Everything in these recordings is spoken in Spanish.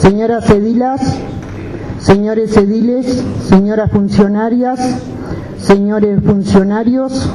Señoras edilas, señores ediles, señoras funcionarias, señores funcionarios,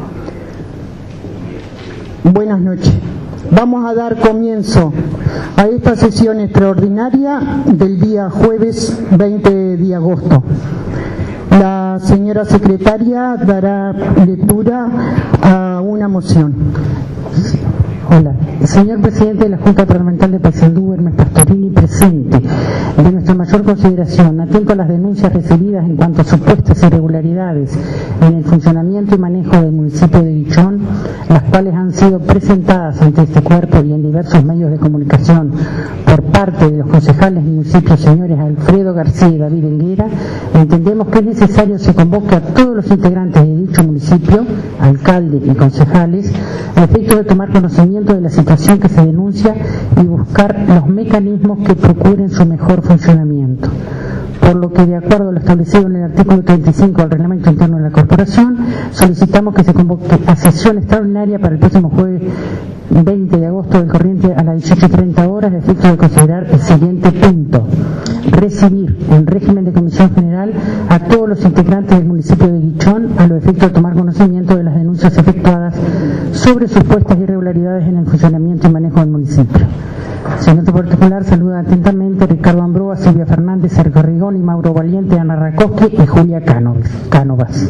buenas noches. Vamos a dar comienzo a esta sesión extraordinaria del día jueves 20 de agosto. La señora secretaria dará lectura a una moción. Hola, señor presidente de la Junta Departamental de Paysandú, Hermes Pastorini, presente. De nuestra mayor consideración, atento a las denuncias recibidas en cuanto a supuestas irregularidades en el funcionamiento y manejo del municipio de Guichón, las cuales han sido presentadas ante este cuerpo y en diversos medios de comunicación por parte de los concejales del municipio, señores Alfredo García y David Helguera, entendemos que es necesario se convoque a todos los integrantes de dicho municipio, alcalde y concejales, a efecto de tomar conocimiento de la situación que se denuncia y buscar los mecanismos que procuren su mejor funcionamiento. Por lo que, de acuerdo a lo establecido en el artículo 35 del Reglamento Interno de la Corporación, solicitamos que se convoque a sesión extraordinaria para el próximo jueves 20 de agosto del corriente a las 18:30 horas, de efecto de considerar el siguiente punto: recibir en régimen de comisión general a todos los integrantes del municipio de Guichón a los efectos de tomar conocimiento de las denuncias efectuadas sobre supuestas irregularidades en el funcionamiento y manejo del municipio. Señor particular, saluda atentamente Ricardo Ambroa, Silvia Fernández, Sergio Rigón y Mauro Valiente, Ana Rakoski y Julia Cánovas.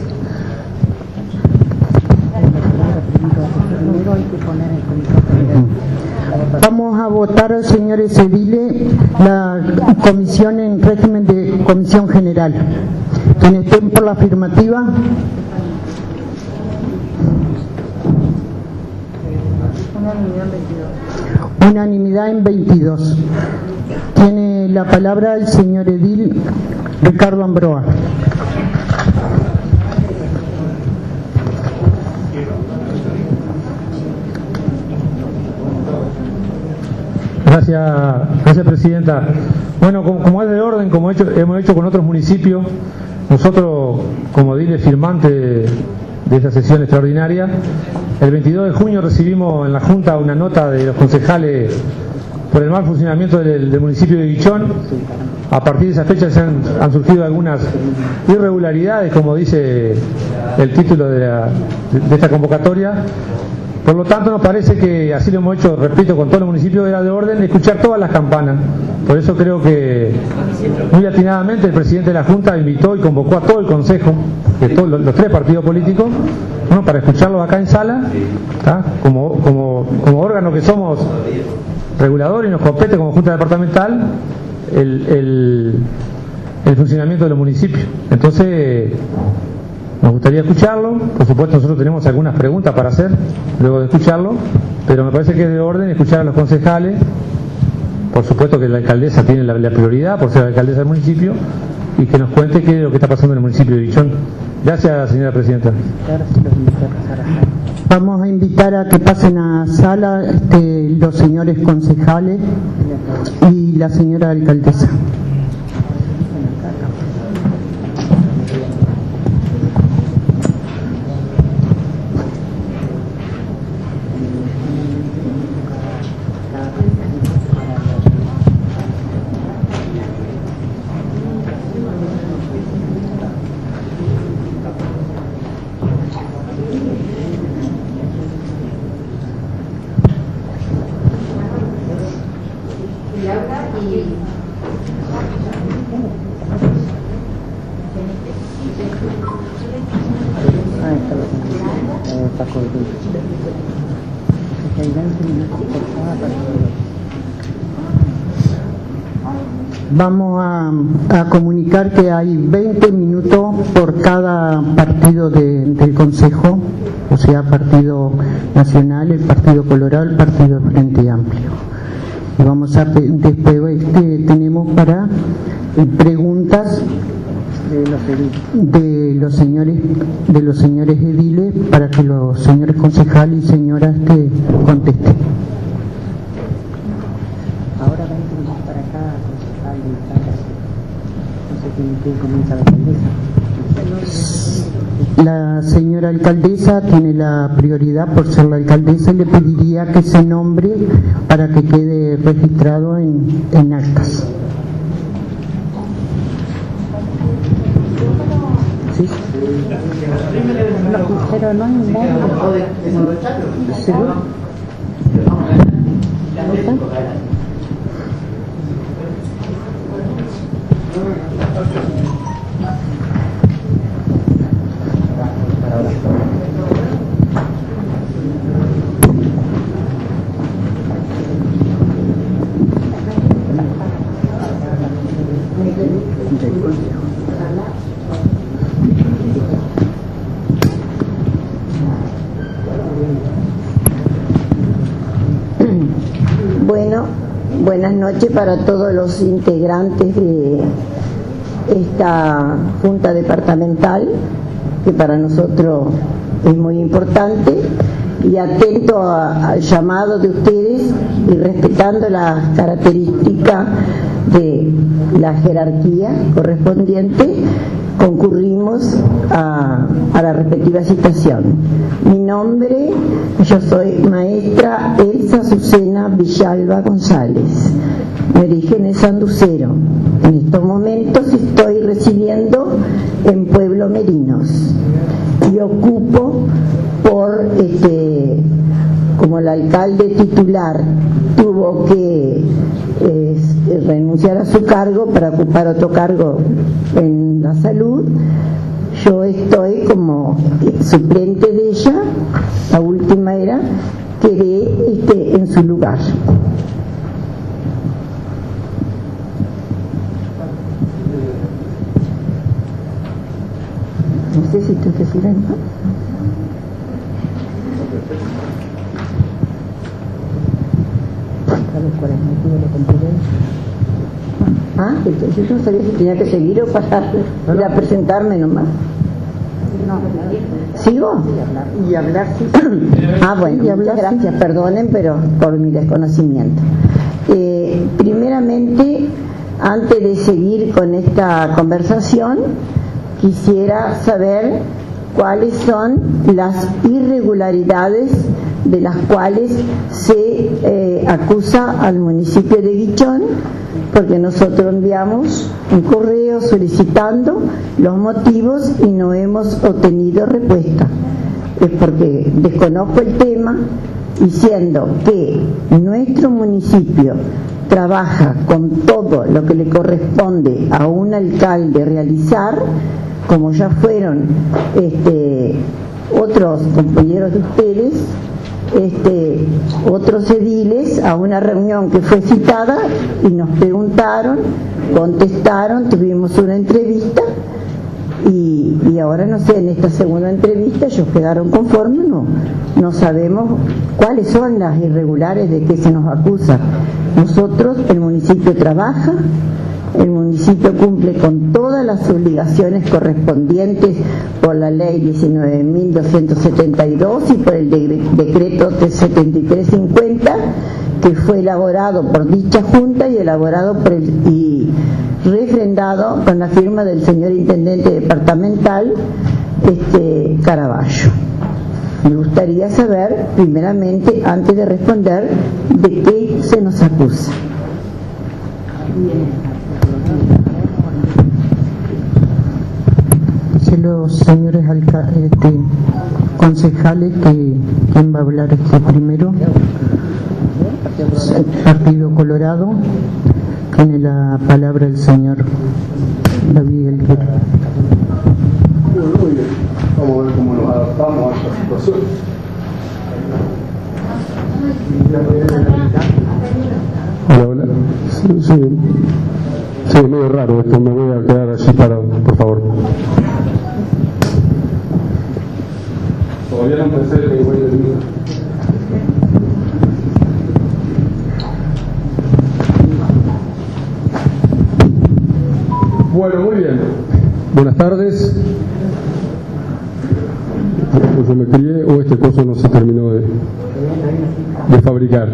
Vamos a votar, señores ediles, la comisión en régimen de comisión general. Quienes estén por la afirmativa. Unanimidad en 22. Tiene la palabra el señor edil Ricardo Ambroa. Gracias, presidenta. Bueno, como es de orden, como hemos hecho con otros municipios, nosotros, como ediles firmantes de esta sesión extraordinaria, el 22 de junio recibimos en la Junta una nota de los concejales por el mal funcionamiento del municipio de Guichón. A partir de esa fecha han surgido algunas irregularidades, como dice el título de esta convocatoria. Por lo tanto, nos parece que, así lo hemos hecho, repito, con todos los municipios, era de orden escuchar todas las campanas. Por eso creo que, muy atinadamente, el presidente de la Junta invitó y convocó a todo el Consejo, de todos los tres partidos políticos, para escucharlos acá en sala, como órgano que somos regulador y nos compete como Junta Departamental el funcionamiento de los municipios. Entonces, nos gustaría escucharlo. Por supuesto, nosotros tenemos algunas preguntas para hacer luego de escucharlo, pero me parece que es de orden escuchar a los concejales. Por supuesto que la alcaldesa tiene la prioridad por ser la alcaldesa del municipio, y que nos cuente qué es lo que está pasando en el municipio de Guichón. Gracias, señora presidenta. Vamos a invitar a que pasen a sala los señores concejales y la señora alcaldesa. Vamos a comunicar que hay 20 minutos por cada partido del Consejo, o sea, Partido Nacional, el Partido Colorado, el Partido Frente Amplio. Y vamos a después tenemos para preguntas de los señores ediles, para que los señores concejales y señoras contesten. Ahora 20 minutos para cada concejal y cada... No sé quién comienza la alcaldesa. La señora alcaldesa tiene la prioridad por ser la alcaldesa, y le pediría que se nombre para que quede registrado en actas. ¿Sí? No, pero no hay un modo. ¿Seguro? Bueno, buenas noches para todos los integrantes de esta Junta Departamental, que para nosotros es muy importante, y atento al llamado de ustedes y respetando las características de la jerarquía correspondiente, concurrimos a la respectiva citación. Mi nombre, yo soy maestra Elsa Azucena Villalba González, mi origen es sanducero. En estos momentos estoy residiendo en Pueblo Merinos y ocupo como el alcalde titular tuvo que renunciar a su cargo para ocupar otro cargo en la salud, yo estoy como suplente de ella. La última era quedé en su lugar. No sé si tú te sirves, ¿no? Entonces yo no sabía si tenía que seguir o pasar a presentarme nomás. ¿Sigo? Y hablar, sí. Bueno, muchas gracias, perdonen, pero por mi desconocimiento. Primeramente, antes de seguir con esta conversación, quisiera saber cuáles son las irregularidades de las cuales se acusa al municipio de Guichón, porque nosotros enviamos un correo solicitando los motivos y no hemos obtenido respuesta. Es porque desconozco el tema, y siendo que nuestro municipio trabaja con todo lo que le corresponde a un alcalde realizar, como ya fueron otros compañeros de ustedes, otros ediles, a una reunión que fue citada y nos preguntaron, contestaron, tuvimos una entrevista y ahora no sé, en esta segunda entrevista ellos quedaron conformes, no sabemos cuáles son las irregulares de que se nos acusa. Nosotros, el municipio trabaja, el municipio cumple con todas las obligaciones correspondientes por la ley 19.272 y por el decreto 7350, que fue elaborado por dicha junta y elaborado y refrendado con la firma del señor intendente departamental Caraballo. Me gustaría saber, primeramente, antes de responder, de qué se nos acusa. Los señores concejales, ¿quién va a hablar primero? Partido Colorado, tiene la palabra el señor David Elguero. Muy bien, vamos a ver cómo nos adaptamos a esta situación. Hola. Sí, es medio raro esto, me voy a quedar allí parado, por favor. Todavía no pensé que voy a venir. Bueno, muy bien. Buenas tardes. Yo me crié o este coso no se terminó de fabricar.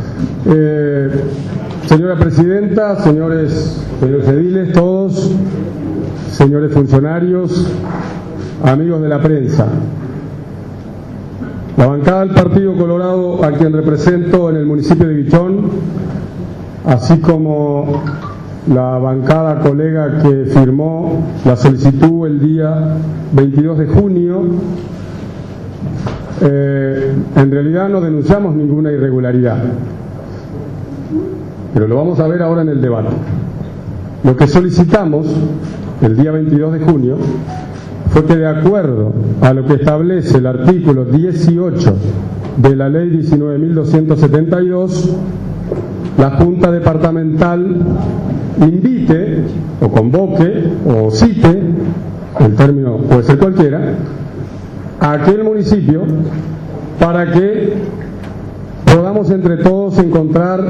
Señora Presidenta, señores ediles, todos, señores funcionarios, amigos de la prensa. La bancada del Partido Colorado, a quien represento en el municipio de Guichón, así como la bancada colega que firmó la solicitud el día 22 de junio, en realidad no denunciamos ninguna irregularidad, pero lo vamos a ver ahora en el debate. Lo que solicitamos el día 22 de junio fue que, de acuerdo a lo que establece el artículo 18 de la ley 19.272, la Junta Departamental invite o convoque o cite, el término puede ser cualquiera, a aquel municipio para que podamos entre todos encontrar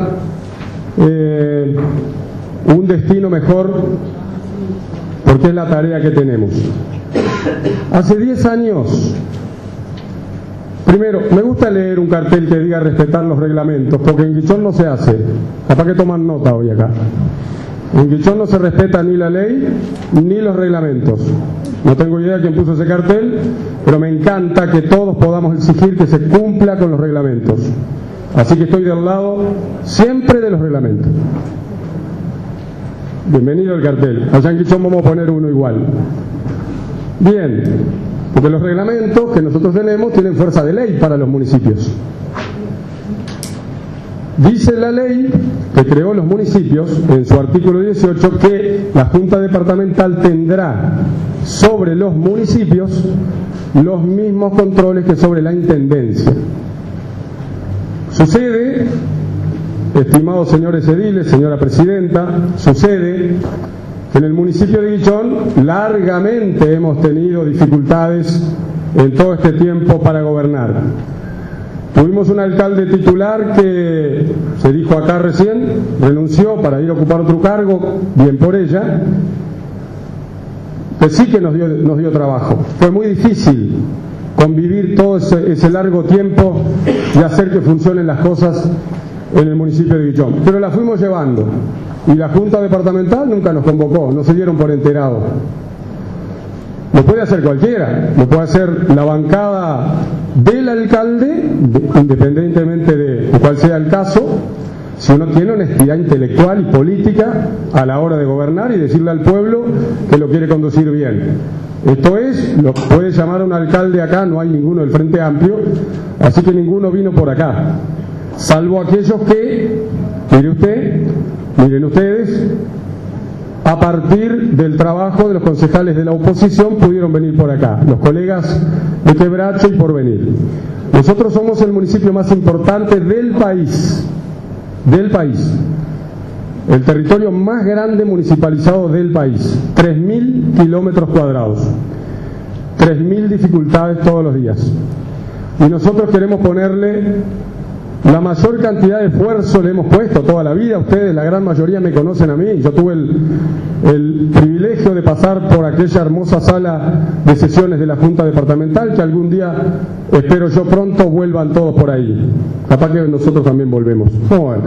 un destino mejor, porque es la tarea que tenemos. Hace 10 años, primero, me gusta leer un cartel que diga respetar los reglamentos, porque en Guichón no se hace. Capaz que toman nota hoy acá. En Guichón no se respeta ni la ley ni los reglamentos. No tengo idea de quién puso ese cartel, pero me encanta que todos podamos exigir que se cumpla con los reglamentos. Así que estoy del lado siempre de los reglamentos. Bienvenido el cartel. Allá en Guichón vamos a poner uno igual. Bien, porque los reglamentos que nosotros tenemos tienen fuerza de ley para los municipios. Dice la ley que creó los municipios, en su artículo 18, que la Junta Departamental tendrá sobre los municipios los mismos controles que sobre la Intendencia. Sucede, estimados señores ediles, señora presidenta, sucede que en el municipio de Guichón largamente hemos tenido dificultades en todo este tiempo para gobernar. Tuvimos un alcalde titular que, se dijo acá recién, renunció para ir a ocupar otro cargo, bien por ella, que sí que nos dio trabajo. Fue muy difícil convivir todo ese largo tiempo y hacer que funcionen las cosas en el municipio de Guichón. Pero la fuimos llevando. Y la Junta Departamental nunca nos convocó, no se dieron por enterados. Lo puede hacer cualquiera, lo puede hacer la bancada del alcalde, independientemente de cuál sea el caso, si uno tiene honestidad intelectual y política a la hora de gobernar y decirle al pueblo que lo quiere conducir bien. Esto es, lo puede llamar a un alcalde acá, no hay ninguno del Frente Amplio, así que ninguno vino por acá, salvo aquellos que, miren ustedes, a partir del trabajo de los concejales de la oposición pudieron venir por acá, los colegas de Quebracho y Porvenir. Nosotros somos el municipio más importante del país, el territorio más grande municipalizado del país, 3.000 kilómetros cuadrados, 3.000 dificultades todos los días. Y nosotros queremos ponerle la mayor cantidad de esfuerzo, le hemos puesto toda la vida. Ustedes, la gran mayoría, me conocen a mí. Yo tuve el privilegio de pasar por aquella hermosa sala de sesiones de la Junta Departamental, que algún día, espero yo pronto, vuelvan todos por ahí. Capaz que nosotros también volvemos. Bueno.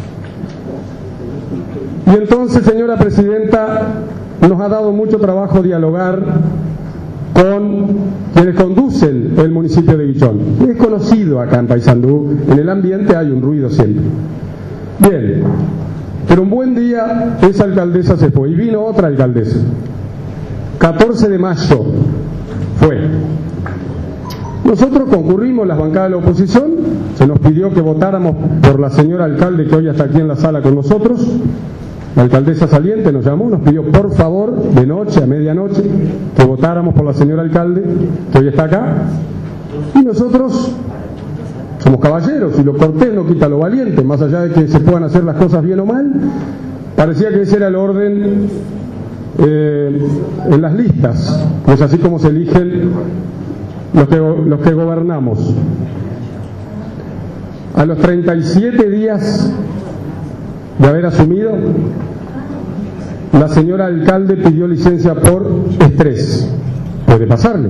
Y entonces, señora presidenta, nos ha dado mucho trabajo dialogar con quienes conducen el municipio de Guichón. Es conocido acá en Paysandú, en el ambiente hay un ruido siempre. Bien, pero un buen día esa alcaldesa se fue y vino otra alcaldesa. 14 de mayo fue. Nosotros concurrimos, las bancadas de la oposición, se nos pidió que votáramos por la señora alcalde que hoy está aquí en la sala con nosotros. La alcaldesa saliente nos llamó, nos pidió por favor, de noche a medianoche, que votáramos por la señora alcalde, que hoy está acá. Y nosotros somos caballeros, y lo cortés no quita lo valiente, más allá de que se puedan hacer las cosas bien o mal. Parecía que ese era el orden en las listas, pues así como se eligen los que gobernamos. A los 37 días de haber asumido, la señora alcalde pidió licencia por estrés. Puede pasarle.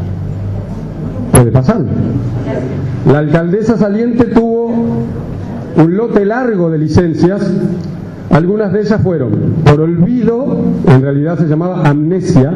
La alcaldesa saliente tuvo un lote largo de licencias. Algunas de ellas fueron por olvido, en realidad se llamaba amnesia.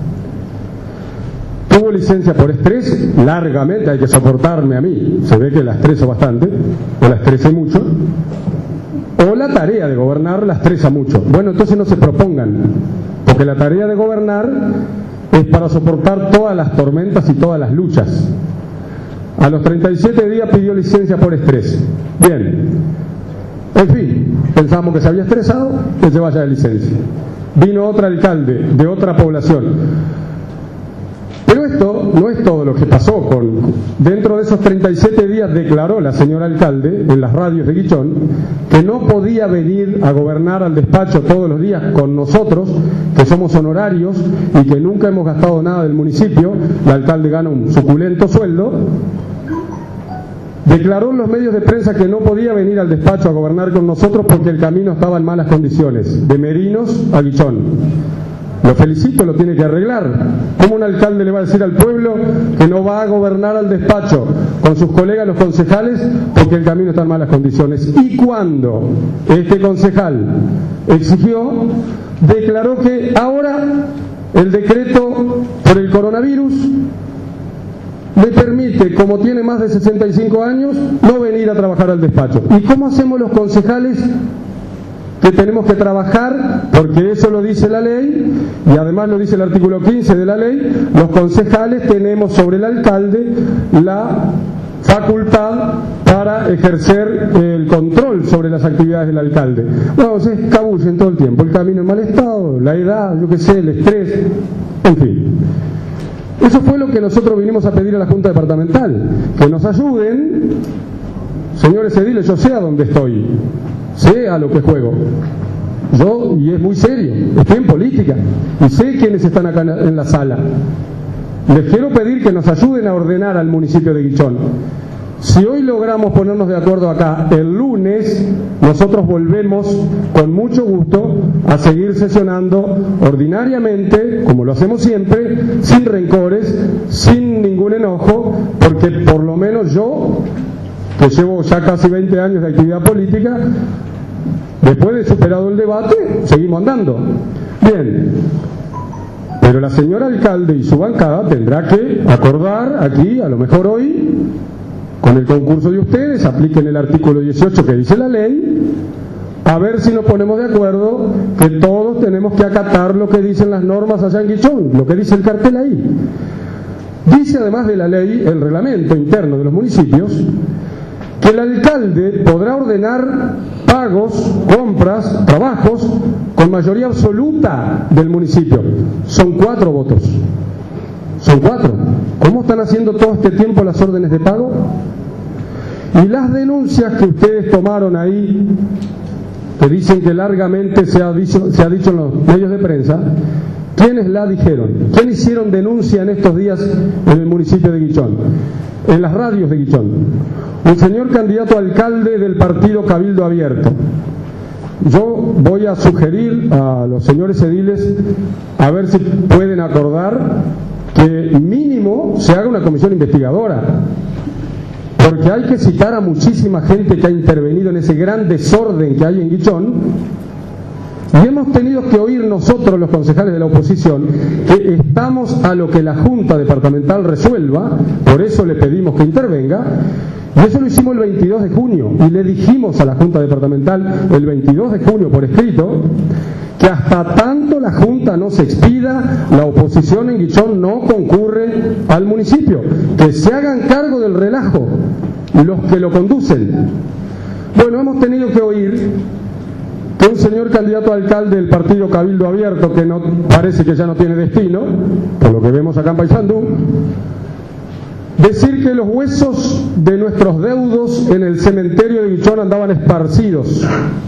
Tuvo licencia por estrés, largamente, hay que soportarme a mí, se ve que la estreso bastante, o la estresé mucho. o la tarea de gobernar la estresa mucho. Bueno, entonces no se propongan, porque la tarea de gobernar es para soportar todas las tormentas y todas las luchas. A los 37 días pidió licencia por estrés. Bien, en fin, pensamos que se había estresado, que se vaya de licencia. Vino otro alcalde de otra población. Pero esto no es todo lo que pasó. Dentro de esos 37 días declaró la señora alcalde en las radios de Guichón que no podía venir a gobernar al despacho todos los días con nosotros, que somos honorarios y que nunca hemos gastado nada del municipio. La alcalde gana un suculento sueldo. Declaró en los medios de prensa que no podía venir al despacho a gobernar con nosotros porque el camino estaba en malas condiciones, de Merinos a Guichón. Lo felicito, lo tiene que arreglar. ¿Cómo un alcalde le va a decir al pueblo que no va a gobernar al despacho con sus colegas los concejales porque el camino está en malas condiciones? Y cuando este concejal exigió, declaró que ahora el decreto por el coronavirus le permite, como tiene más de 65 años, no venir a trabajar al despacho. ¿Y cómo hacemos los concejales que tenemos que trabajar? Porque eso lo dice la ley, y además lo dice el artículo 15 de la ley. Los concejales tenemos sobre el alcalde la facultad para ejercer el control sobre las actividades del alcalde. Bueno, se escabullen todo el tiempo, el camino en mal estado, la edad, yo qué sé, el estrés, en fin. Eso fue lo que nosotros vinimos a pedir a la Junta Departamental, que nos ayuden. Señores ediles, yo sé a dónde estoy, sé a lo que juego. Yo, y es muy serio, estoy en política y sé quiénes están acá en la sala. Les quiero pedir que nos ayuden a ordenar al municipio de Guichón. Si hoy logramos ponernos de acuerdo acá, el lunes nosotros volvemos con mucho gusto a seguir sesionando ordinariamente, como lo hacemos siempre, sin rencores, sin ningún enojo, porque por lo menos yo, que llevo ya casi 20 años de actividad política, después de superado el debate, seguimos andando. Bien, pero la señora alcalde y su bancada tendrá que acordar aquí, a lo mejor hoy, con el concurso de ustedes, apliquen el artículo 18 que dice la ley, a ver si nos ponemos de acuerdo que todos tenemos que acatar lo que dicen las normas allá en Guichón, lo que dice el cartel ahí. Dice además de la ley, el reglamento interno de los municipios, que el alcalde podrá ordenar pagos, compras, trabajos con mayoría absoluta del municipio. Son 4 votos. Son 4. ¿Cómo están haciendo todo este tiempo las órdenes de pago? Y las denuncias que ustedes tomaron ahí, que dicen que largamente se ha dicho en los medios de prensa, ¿quiénes la dijeron? ¿Quién hicieron denuncia en estos días en el municipio de Guichón? En las radios de Guichón. Un señor candidato a alcalde del partido Cabildo Abierto. Yo voy a sugerir a los señores ediles a ver si pueden acordar que mínimo se haga una comisión investigadora, porque hay que citar a muchísima gente que ha intervenido en ese gran desorden que hay en Guichón, y hemos tenido que oír nosotros, los concejales de la oposición, que estamos a lo que la Junta Departamental resuelva, por eso le pedimos que intervenga, y eso lo hicimos el 22 de junio, y le dijimos a la Junta Departamental el 22 de junio por escrito, que hasta tanto la Junta no se expida, la oposición en Guichón no concurre al municipio, que se hagan cargo del relajo los que lo conducen. Bueno, hemos tenido que oír que un señor candidato a alcalde del partido Cabildo Abierto, que no parece que ya no tiene destino, por lo que vemos acá en Paysandú, decir que los huesos de nuestros deudos en el cementerio de Guichón andaban esparcidos.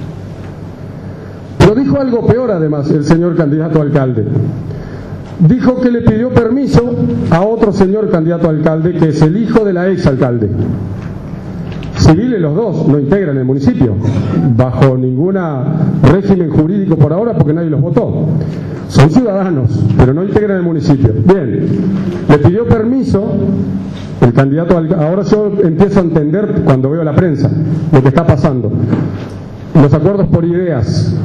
Pero dijo algo peor además el señor candidato a alcalde. Dijo que le pidió permiso a otro señor candidato a alcalde, que es el hijo de la ex alcalde. Civiles los dos, no integran el municipio, bajo ningún régimen jurídico por ahora, porque nadie los votó. Son ciudadanos, pero no integran el municipio. Bien, le pidió permiso el candidato a alcalde. Ahora yo empiezo a entender, cuando veo la prensa, lo que está pasando. Los acuerdos por ideas.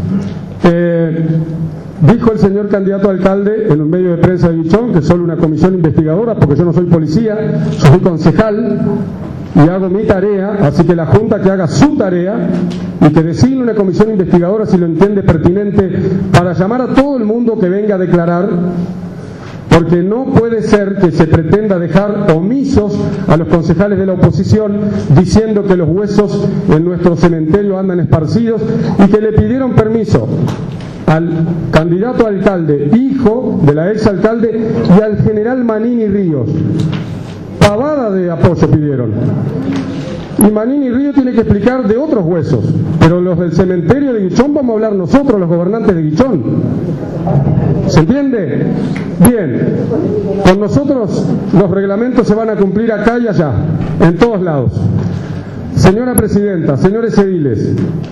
Dijo el señor candidato a alcalde en un medio de prensa de Guichón que solo una comisión investigadora, porque yo no soy policía, yo soy concejal, y hago mi tarea, así que la Junta que haga su tarea y que designe una comisión investigadora si lo entiende pertinente para llamar a todo el mundo que venga a declarar, porque no puede ser que se pretenda dejar omisos a los concejales de la oposición diciendo que los huesos en nuestro cementerio andan esparcidos y que le pidieron permiso al candidato a alcalde, hijo de la exalcalde, y al general Manini Ríos. Pavada de apoyo pidieron. Y Manini Ríos tiene que explicar de otros huesos, pero los del cementerio de Guichón vamos a hablar nosotros, los gobernantes de Guichón. ¿Se entiende? Bien, con nosotros los reglamentos se van a cumplir acá y allá, en todos lados. Señora Presidenta, señores ediles,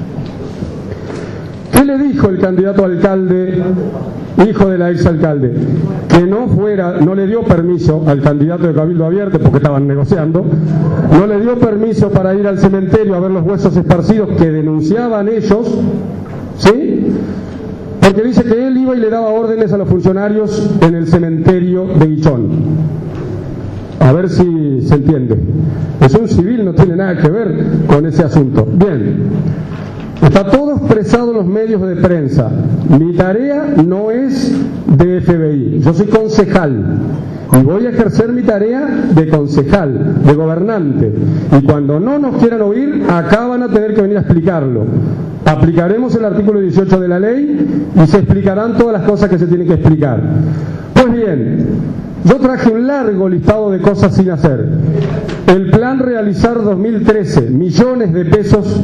¿qué le dijo el candidato a alcalde, hijo de la exalcalde? Que no le dio permiso al candidato de Cabildo Abierto, porque estaban negociando, no le dio permiso para ir al cementerio a ver los huesos esparcidos que denunciaban ellos, ¿sí? Porque dice que él iba y le daba órdenes a los funcionarios en el cementerio de Guichón. A ver si se entiende. Es un civil, no tiene nada que ver con ese asunto. Bien. Está todo expresado en los medios de prensa. Mi tarea no es de FBI. Yo soy concejal y voy a ejercer mi tarea de concejal, de gobernante. Y cuando no nos quieran oír, acá van a tener que venir a explicarlo. Aplicaremos el artículo 18 de la ley y se explicarán todas las cosas que se tienen que explicar. Pues bien, yo traje un largo listado de cosas sin hacer. El plan realizar 2013, millones de pesos,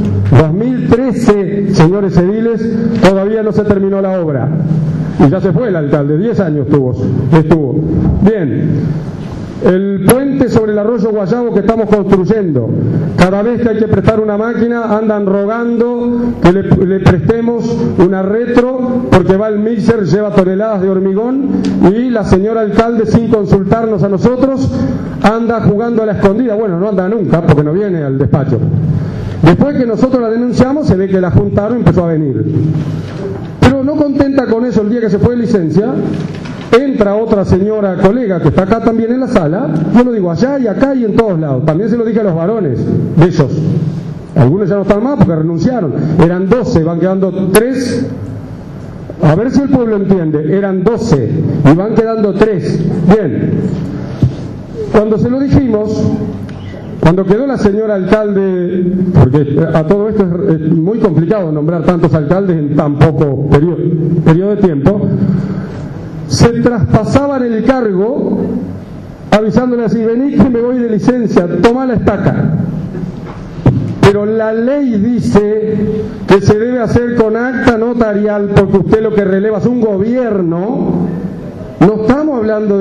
2013, señores ediles, todavía no se terminó la obra. Y ya se fue el alcalde, 10 años estuvo. Bien, el puente sobre el arroyo Guayabo que estamos construyendo, cada vez que hay que prestar una máquina andan rogando que le prestemos una retro porque va el mixer, lleva toneladas de hormigón y la señora alcalde, sin consultarnos a nosotros, anda jugando a la escondida. Bueno, no anda nunca porque no viene al despacho. Después que nosotros la denunciamos se ve que la juntaron y empezó a venir. Pero no contenta con eso, el día que se fue de licencia entra otra señora colega que está acá también en la sala. Yo lo digo allá y acá y en todos lados. También se lo dije a los varones de ellos. Algunos ya no están más porque renunciaron. Eran 12, van quedando 3. A ver si el pueblo entiende. Eran 12 y van quedando 3. Bien. Cuando se lo dijimos, cuando quedó la señora alcalde, porque a todo esto es muy complicado nombrar tantos alcaldes en tan poco periodo de tiempo, se traspasaban el cargo avisándole así: vení que me voy de licencia, toma la estaca. Pero la ley dice que se debe hacer con acta notarial porque usted lo que releva es un gobierno. No estamos hablando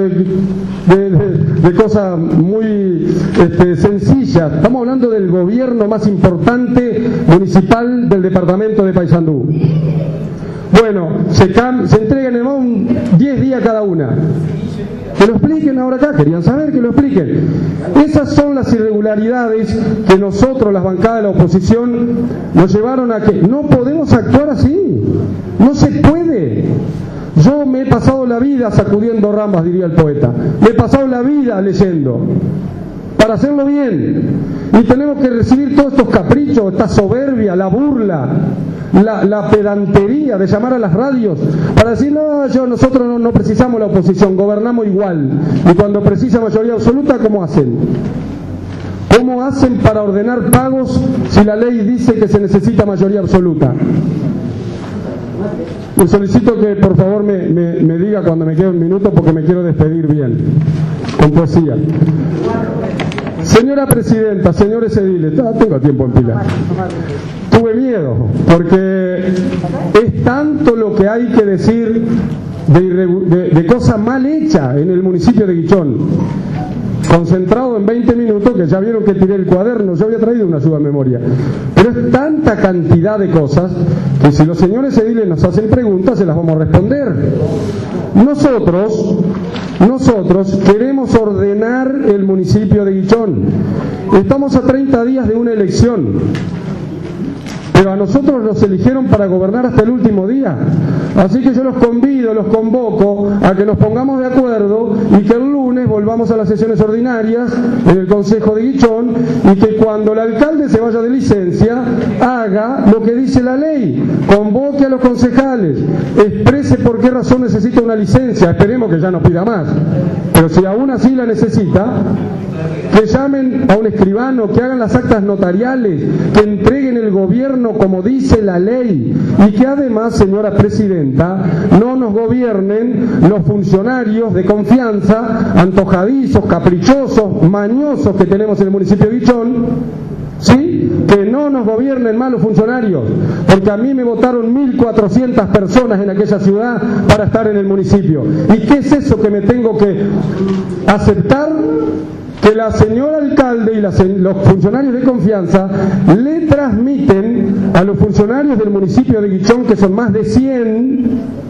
de cosas muy sencillas, estamos hablando del gobierno más importante municipal del departamento de Paysandú. Bueno, se entregan en 10 días cada una. Que lo expliquen ahora acá, querían saber que lo expliquen. Esas son las irregularidades que nosotros, las bancadas de la oposición, nos llevaron a que no podemos actuar así. No se puede. Yo me he pasado la vida sacudiendo ramas, diría el poeta. Me he pasado la vida leyendo para hacerlo bien. Y tenemos que recibir todos estos caprichos, esta soberbia, la burla, la pedantería de llamar a las radios para decir: no, nosotros no precisamos la oposición, gobernamos igual. Y cuando precisa mayoría absoluta, ¿cómo hacen? ¿Cómo hacen para ordenar pagos si la ley dice que se necesita mayoría absoluta? Le solicito que por favor me diga cuando me quede un minuto porque me quiero despedir bien, con poesía. Señora Presidenta, señores ediles, tengo tiempo en pila. Tuve miedo, porque es tanto lo que hay que decir de cosa mal hecha en el municipio de Guichón, concentrado en 20 minutos, que ya vieron que tiré el cuaderno. Yo había traído una ayuda a memoria, pero es tanta cantidad de cosas que si los señores ediles nos hacen preguntas se las vamos a responder. Nosotros queremos ordenar el municipio de Guichón. Estamos a 30 días de una elección, pero a nosotros nos eligieron para gobernar hasta el último día. Así que yo los convido, los convoco a que nos pongamos de acuerdo y que el lunes volvamos a las sesiones ordinarias en el Consejo de Guichón, y que cuando el alcalde se vaya de licencia haga lo que dice la ley, convoque a los concejales, exprese por qué razón necesita una licencia, esperemos que ya no pida más, pero si aún así la necesita, que llamen a un escribano, que hagan las actas notariales, que entreguen el gobierno como dice la ley, y que además, señora presidenta, no nos gobiernen los funcionarios de confianza, antojadizos, caprichosos, mañosos que tenemos en el municipio de Guichón, ¿sí? Que no nos gobiernen malos funcionarios, porque a mí me votaron 1.400 personas en aquella ciudad para estar en el municipio. ¿Y qué es eso que me tengo que aceptar? Que la señora alcalde y los funcionarios de confianza le transmiten a los funcionarios del municipio de Guichón, que son más de 100,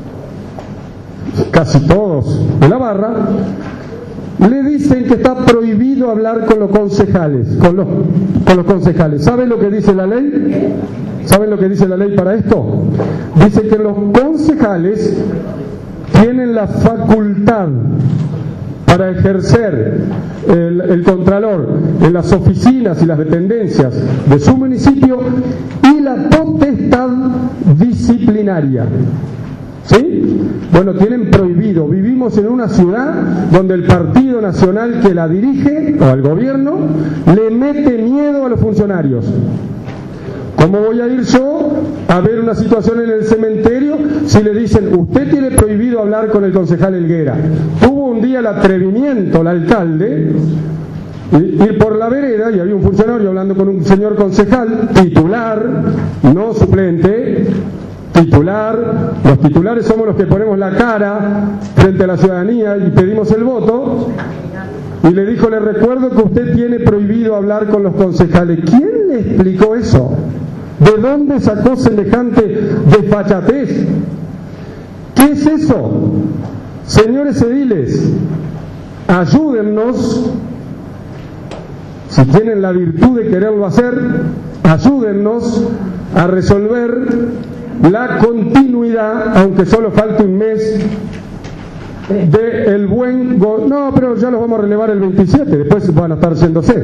casi todos de la barra, le dicen que está prohibido hablar con los concejales, con los concejales. ¿Saben lo que dice la ley? ¿Saben lo que dice la ley para esto? Dice que los concejales tienen la facultad para ejercer el contralor en las oficinas y las dependencias de su municipio y la potestad disciplinaria. ¿Sí? Bueno, tienen prohibido. Vivimos en una ciudad donde el Partido Nacional que la dirige, o el gobierno, le mete miedo a los funcionarios. ¿Cómo voy a ir yo a ver una situación en el cementerio si le dicen, usted tiene prohibido hablar con el concejal Helguera? Tuvo un día el atrevimiento, el alcalde, ir por la vereda y había un funcionario hablando con un señor concejal, titular, no suplente, titular. Los titulares somos los que ponemos la cara frente a la ciudadanía y pedimos el voto. Y le dijo, le recuerdo que usted tiene prohibido hablar con los concejales. ¿Quién le explicó eso? ¿De dónde sacó semejante desfachatez? ¿Qué es eso? Señores ediles, ayúdennos, si tienen la virtud de quererlo hacer, ayúdennos a resolver la continuidad, aunque solo falte un mes, de el buen no, pero ya los vamos a relevar el 27, después van a estar haciéndose.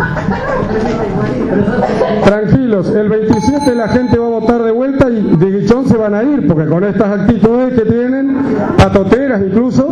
Tranquilos, el 27 la gente va a votar de vuelta y de Guichón se van a ir, porque con estas actitudes que tienen, patoteras incluso,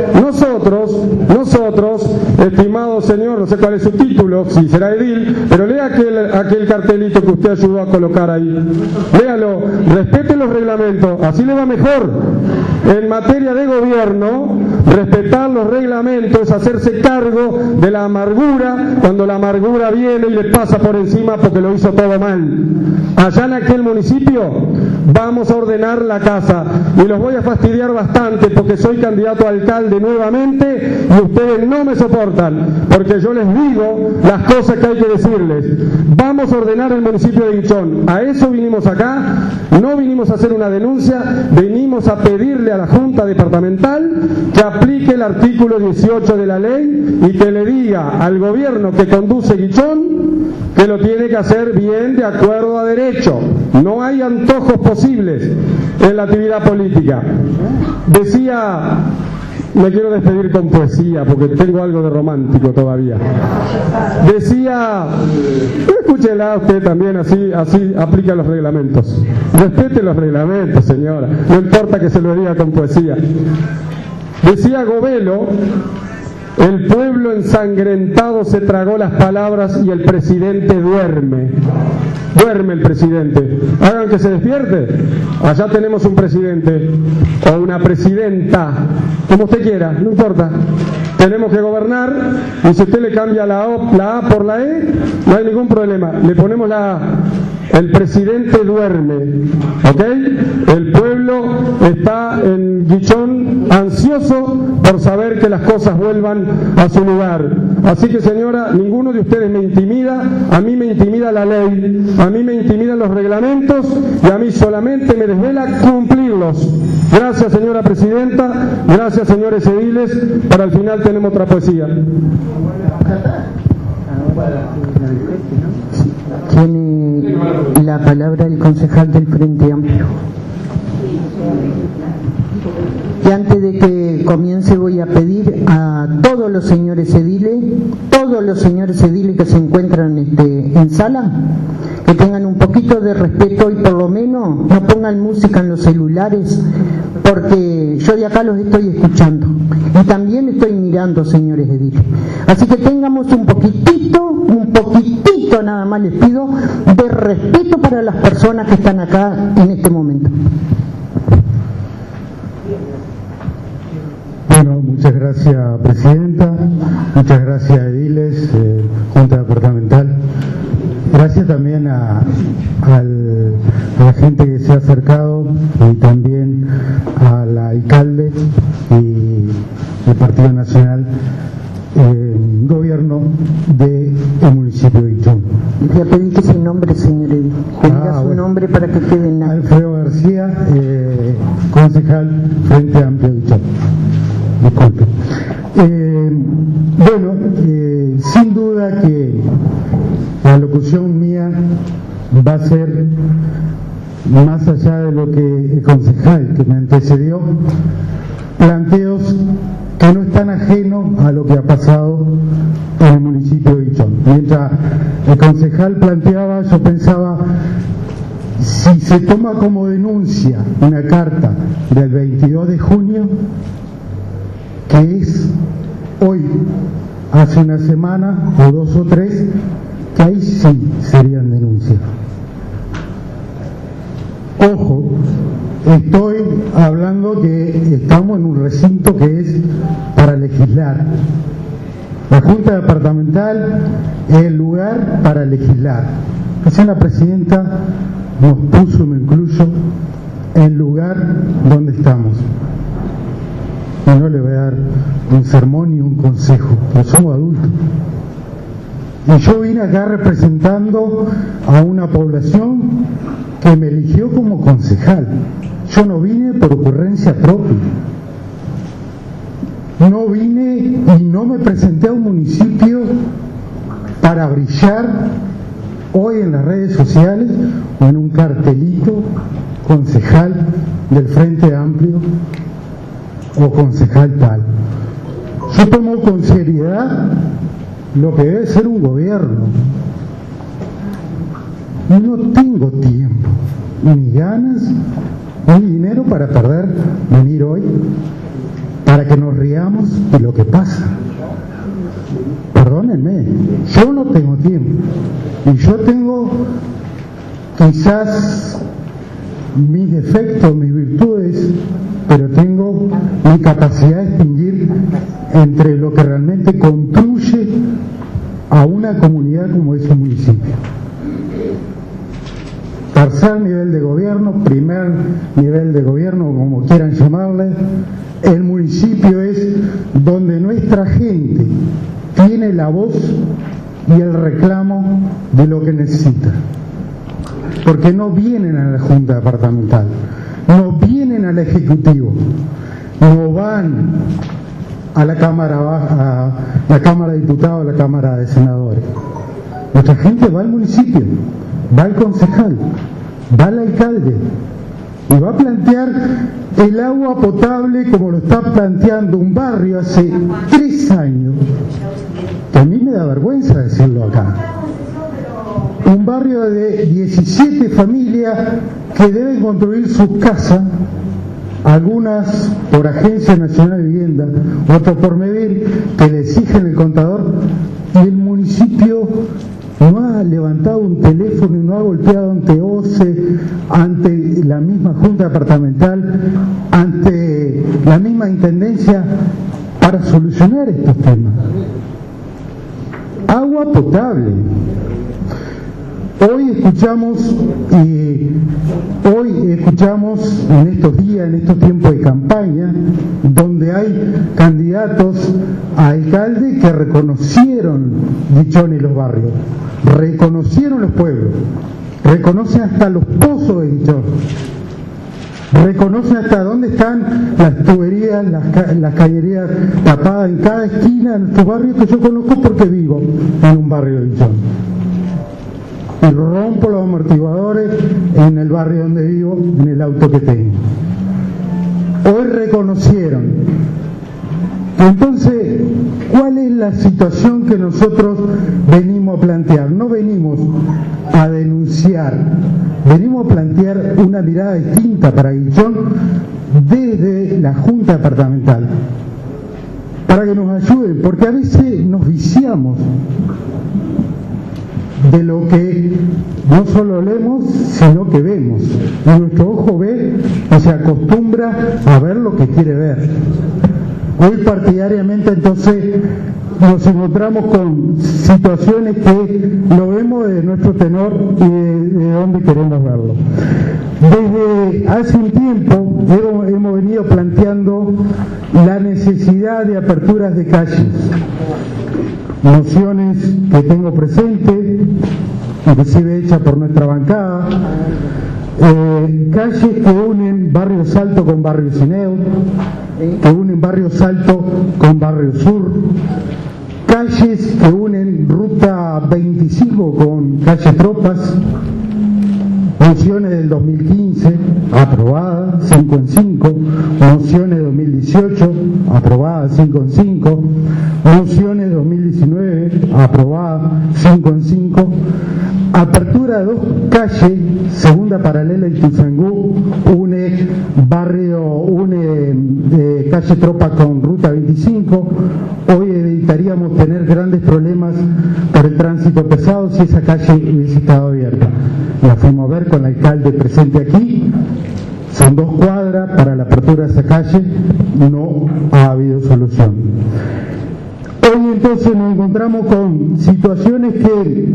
nosotros, estimado señor, no sé cuál es su título, si será edil, pero lea aquel cartelito que usted ayudó a colocar ahí, léalo, respete los reglamentos, así le va mejor. En materia de gobierno, respetar los reglamentos es hacerse cargo de la amargura cuando la amargura viene y le pasa por encima porque lo hizo todo mal. Allá en aquel municipio vamos a ordenar la casa y los voy a fastidiar bastante porque soy candidato a alcalde nuevamente y ustedes no me soportan porque yo les digo las cosas que hay que decirles. Vamos a ordenar el municipio de Guichón. A eso vinimos acá, no vinimos a hacer una denuncia, venimos a pedirle a la Junta Departamental que aplique el artículo 18 de la ley y que le diga al gobierno que conduce Guichón que lo tiene que hacer bien de acuerdo a derecho. No hay antojos posibles en la actividad política. Decía, me quiero despedir con poesía porque tengo algo de romántico todavía. Decía, escúchela usted también, así aplica los reglamentos. Respete los reglamentos, señora, no importa que se lo diga con poesía. Decía Govelo, el pueblo ensangrentado se tragó las palabras y el presidente duerme. Duerme el presidente. Hagan que se despierte. Allá tenemos un presidente o una presidenta, como usted quiera, no importa. Tenemos que gobernar y si usted le cambia la A por la E, no hay ningún problema. Le ponemos la A. El presidente duerme, ¿ok? El pueblo está en Guichón ansioso por saber que las cosas vuelvan a su lugar. Así que, señora, ninguno de ustedes me intimida, a mí me intimida la ley, a mí me intimidan los reglamentos y a mí solamente me desvela cumplirlos. Gracias, señora presidenta, gracias, señores ediles. Para el final tenemos otra poesía. Tiene la palabra el concejal del Frente Amplio. Y antes de que comience voy a pedir a todos los señores ediles que se encuentran en sala, que tengan un poquito de respeto y por lo menos no pongan música en los celulares, porque yo de acá los estoy escuchando y también estoy mirando, señores ediles. Así que tengamos un poquitito nada más les pido, de respeto para las personas que están acá en este momento. Bueno, muchas gracias, presidenta, muchas gracias, ediles, Junta Departamental. Gracias también a la gente que se ha acercado y también al alcalde y el Partido Nacional, gobierno del municipio de Huichol. Le pedí que su nombre, señor edil, que diga su nombre para que quede en la... Alfredo García, concejal Frente Amplio de Huichol. Disculpe. Sin duda que la locución mía va a ser más allá de lo que el concejal que me antecedió, planteos que no están ajenos a lo que ha pasado en el municipio de Huichol. Mientras el concejal planteaba, yo pensaba, si se toma como denuncia una carta del 22 de junio, que es hoy, hace una semana o 2 o 3, que ahí sí serían denuncias. Ojo, estoy hablando que estamos en un recinto que es para legislar. La Junta Departamental es el lugar para legislar. Recién la presidenta nos puso, me incluyo, el lugar donde estamos. Y no le voy a dar un sermón ni un consejo, pero somos adultos. Y yo vine acá representando a una población que me eligió como concejal. Yo no vine por ocurrencia propia. No vine y no me presenté a un municipio para brillar hoy en las redes sociales o en un cartelito concejal del Frente Amplio o concejal tal. Yo tomo con seriedad lo que debe ser un gobierno. Y no tengo tiempo, ni ganas, ni dinero para perder, venir hoy, para que nos riamos de lo que pasa. Perdónenme, yo no tengo tiempo. Y yo tengo quizás mis defectos, mis virtudes, pero tengo mi capacidad de distinguir entre lo que realmente construye a una comunidad como es un municipio. Tercer nivel de gobierno, primer nivel de gobierno, como quieran llamarle, el municipio es donde nuestra gente tiene la voz y el reclamo de lo que necesita. Porque no vienen a la Junta Departamental, no vienen al Ejecutivo, no van a la Cámara Baja, a la Cámara de Diputados, a la Cámara de Senadores. Nuestra gente va al municipio, va al concejal, va al alcalde y va a plantear el agua potable como lo está planteando un barrio hace 3 años, que a mí me da vergüenza decirlo acá. Un barrio de 17 familias que deben construir sus casas, algunas por Agencia Nacional de Vivienda, otras por medir, que le exigen el contador, y el municipio no ha levantado un teléfono y no ha golpeado ante OCE, ante la misma Junta Departamental, ante la misma Intendencia para solucionar estos temas. Agua potable. Hoy escuchamos en estos días, en estos tiempos de campaña, donde hay candidatos a alcalde que reconocieron Huichol y los barrios, reconocieron los pueblos, reconocen hasta los pozos de Huichol. reconocen hasta dónde están las tuberías, las cañerías tapadas en cada esquina de nuestros barrios, que yo conozco porque vivo en un barrio de Villón. Y rompo los amortiguadores en el barrio donde vivo, en el auto que tengo. Hoy reconocieron. Entonces, ¿cuál es la situación que nosotros venimos a plantear? No venimos a denunciar, venimos a plantear una mirada distinta para Guillón desde la Junta Departamental, para que nos ayuden, porque a veces nos viciamos de lo que no solo leemos, sino que vemos. Y nuestro ojo ve y se acostumbra a ver lo que quiere ver. Hoy partidariamente entonces nos encontramos con situaciones que lo vemos de nuestro tenor y de dónde queremos verlo. Desde hace un tiempo hemos venido planteando la necesidad de aperturas de calles, mociones que tengo presente, inclusive hechas por nuestra bancada, calles que unen Barrio Salto con Barrio Cineo, que unen Barrio Salto con Barrio Sur, calles que unen Ruta 25 con Calle Tropas, mociones del 2015, aprobadas, 5 en 5, mociones de 2018, aprobadas, 5 en 5, mociones de 2019, aprobadas, 5 en 5, apertura de 2 calles, segunda paralela en Tuzangú, une Calle Tropa con Ruta 25. Hoy evitaríamos tener grandes problemas por el tránsito pesado si esa calle hubiese estado abierta. La fuimos a ver con el alcalde presente aquí, son 2 cuadras para la apertura de esa calle, no ha habido solución. Hoy entonces nos encontramos con situaciones que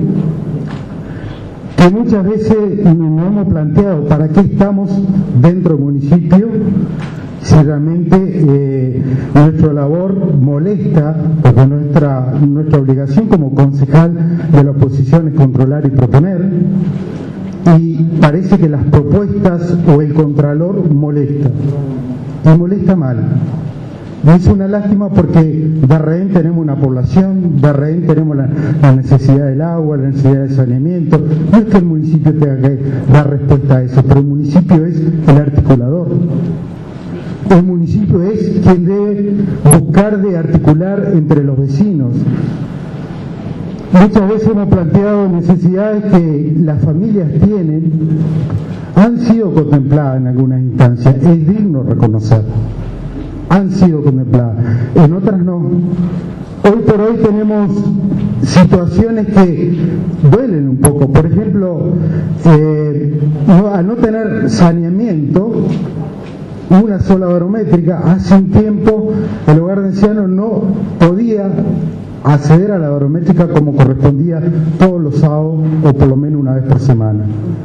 muchas veces nos hemos planteado para qué estamos dentro del municipio, si realmente nuestra labor molesta, porque nuestra obligación como concejal de la oposición es controlar y proponer, y parece que las propuestas o el contralor molesta, y molesta mal. Es una lástima porque de rehén tenemos una población, de rehén tenemos la necesidad del agua, la necesidad del saneamiento. No es que el municipio tenga que dar respuesta a eso, pero el municipio es el articulador. El municipio es quien debe buscar de articular entre los vecinos. Muchas veces hemos planteado necesidades que las familias tienen, han sido contempladas en algunas instancias, es digno reconocer. Han sido contempladas, en otras no. Hoy por hoy tenemos situaciones que duelen un poco. Por ejemplo, al no tener saneamiento, una sola barométrica, hace un tiempo el hogar de ancianos no podía acceder a la barométrica como correspondía todos los sábados o por lo menos una vez por semana.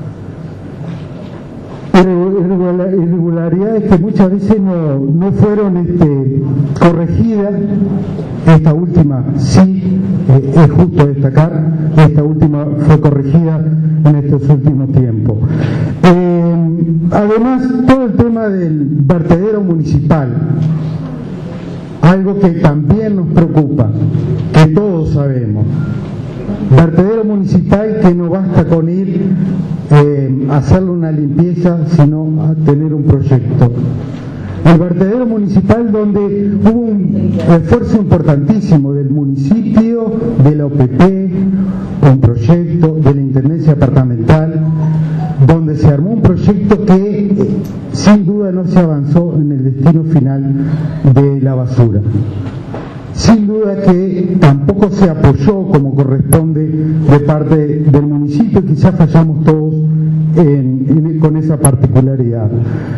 Irregularidades que muchas veces no fueron corregidas. Esta última sí, es justo destacar, esta última fue corregida en estos últimos tiempos. Además, todo el tema del vertedero municipal, algo que también nos preocupa, que todos sabemos. Vertedero municipal que no basta con ir a hacerle una limpieza, sino a tener un proyecto. El vertedero municipal donde hubo un esfuerzo importantísimo del municipio, de la OPP, un proyecto de la Intendencia Departamental, donde se armó un proyecto que sin duda no se avanzó en el destino final de la basura. Sin duda que tampoco se apoyó como corresponde de parte del municipio, quizás fallamos todos con esa particularidad.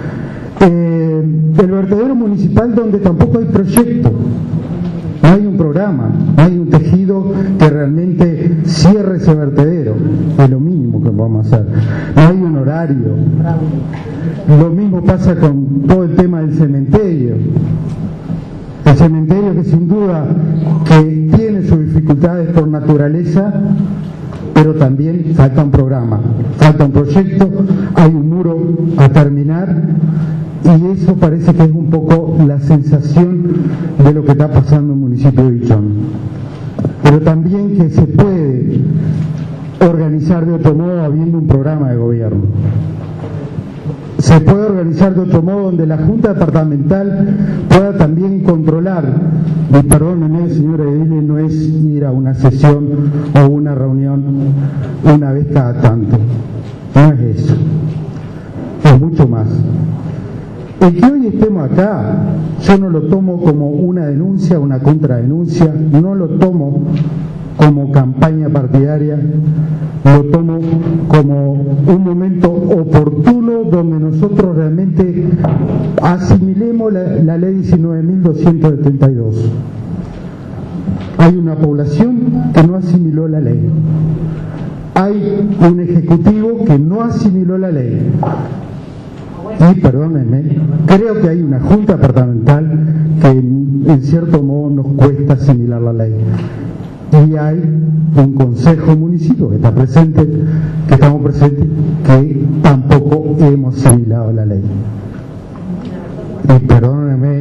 El vertedero municipal donde tampoco hay proyecto, no hay un programa, no hay un tejido que realmente cierre ese vertedero, es lo mínimo que vamos a hacer, no hay un horario. Lo mismo pasa con todo el tema del cementerio. El cementerio que sin duda que tiene sus dificultades por naturaleza, pero también falta un programa, falta un proyecto, hay un muro a terminar, y eso parece que es un poco la sensación de lo que está pasando en el municipio de Huichón. Pero también que se puede organizar de otro modo habiendo un programa de gobierno. Se puede organizar de otro modo donde la Junta Departamental pueda también controlar, y perdónenme señora Edile, no es ir a una sesión o una reunión una vez cada tanto, no es eso, es mucho más. El que hoy estemos acá, yo no lo tomo como una denuncia, una contradenuncia, no lo tomo como campaña partidaria, lo tomo como un momento oportuno donde nosotros realmente asimilemos la ley 19.272. Hay una población que no asimiló la ley, hay un ejecutivo que no asimiló la ley, y perdónenme, creo que hay una junta departamental que en cierto modo nos cuesta asimilar la ley. Y hay un consejo municipal que está presente, que estamos presentes, que tampoco hemos asimilado la ley. Y perdónenme,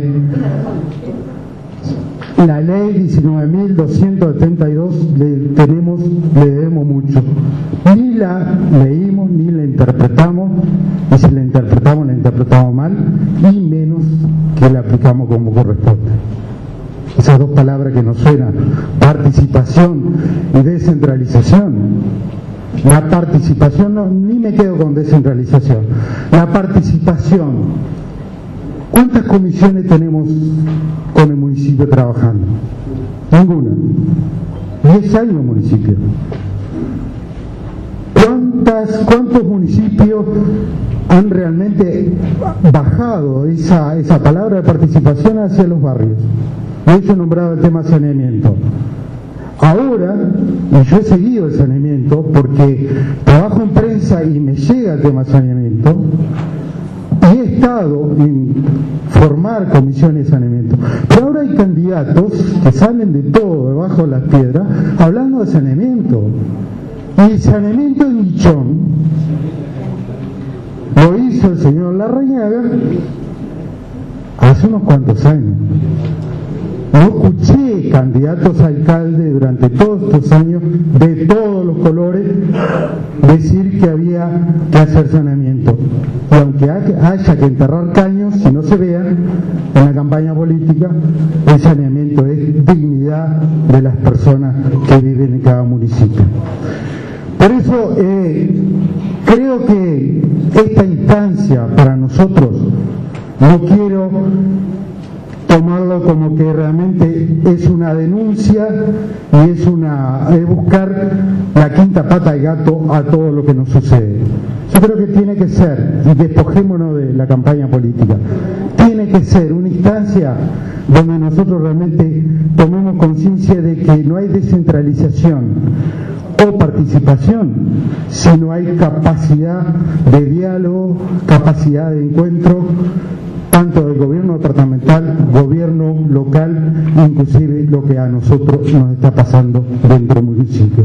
la ley 19.272 le debemos mucho. Ni la leímos, ni la interpretamos, y si la interpretamos mal, y menos que la aplicamos como corresponde. Esas dos palabras que nos suenan, participación y descentralización. La participación, no, ni me quedo con descentralización. La participación. ¿Cuántas comisiones tenemos con el municipio trabajando? Ninguna. 10 años municipio. ¿Cuántos municipios han realmente bajado esa palabra de participación hacia los barrios? De hecho, he nombrado el tema saneamiento. Ahora, y yo he seguido el saneamiento porque trabajo en prensa y me llega el tema saneamiento, y he estado en formar comisiones de saneamiento. Pero ahora hay candidatos que salen de todo, debajo de las piedras, hablando de saneamiento. Y el saneamiento en Huichón lo hizo el señor Larrañaga hace unos cuantos años. No escuché candidatos a alcalde durante todos estos años, de todos los colores, decir que había que hacer saneamiento. Y aunque haya que enterrar caños, si no se vean en la campaña política, el saneamiento es dignidad de las personas que viven en cada municipio. Por eso creo que esta instancia para nosotros, no quiero tomarlo como que realmente es una denuncia y es buscar la quinta pata de gato a todo lo que nos sucede. Yo creo que tiene que ser, y despojémonos de la campaña política, tiene que ser una instancia donde nosotros realmente tomemos conciencia de que no hay descentralización o participación, sino hay capacidad de diálogo, capacidad de encuentro, tanto del gobierno departamental, gobierno local, inclusive lo que a nosotros nos está pasando dentro del municipio.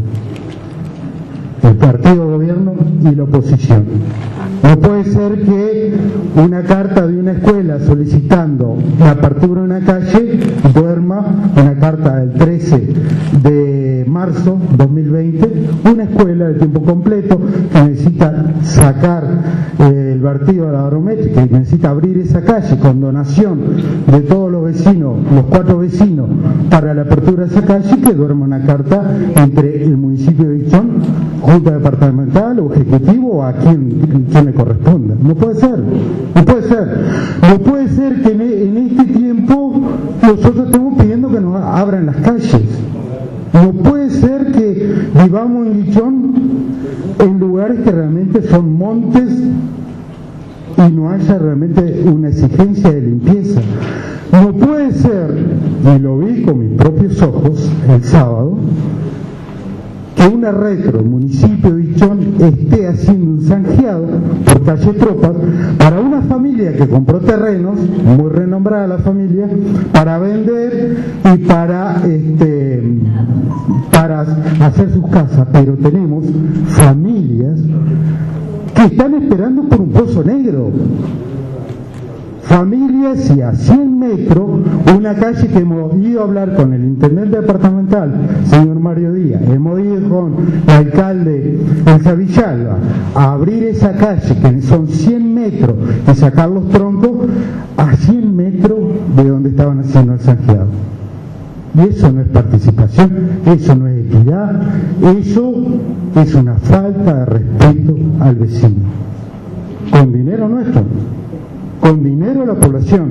El partido gobierno y la oposición. No puede ser que una carta de una escuela solicitando la apertura de una calle duerma, una carta del 13 de marzo 2020, una escuela de tiempo completo que necesita sacar el vertido de la barométrica y necesita abrir esa calle con donación de todos los vecinos, los 4 vecinos, para la apertura de esa calle, que duerma una carta entre el municipio de Huichón, Junta Departamental o Ejecutivo, o a quien le corresponda. No puede ser, no puede ser. No puede ser que en este tiempo nosotros estemos pidiendo que nos abran las calles. No puede ser que vivamos en Huichón en lugares que realmente son montes y no haya realmente una exigencia de limpieza. No puede ser, y lo vi con mis propios ojos el sábado, que una retro, el municipio de Huichón, esté haciendo un zanjeado por calle Tropas para una familia que compró terrenos, muy renombrada la familia, para vender y para para hacer sus casas, pero tenemos familias que están esperando por un pozo negro. Familias y a 100 metros, una calle que hemos ido a hablar con el intendente departamental, señor Mario Díaz, hemos ido con el alcalde Elsa Villalba a abrir esa calle, que son 100 metros, y sacar los troncos a 100 metros de donde estaban haciendo el zanjeado. Y eso no es participación, eso no es equidad, eso es una falta de respeto al vecino. Con dinero nuestro, con dinero de la población.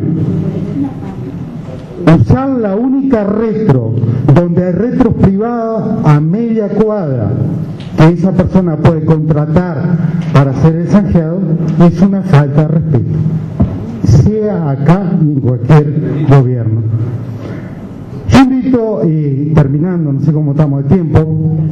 Usar la única retro, donde hay retros privadas a media cuadra, que esa persona puede contratar para hacer el zanjeado, es una falta de respeto, sea acá y en cualquier gobierno. Yo invito, terminando, no sé cómo estamos de tiempo,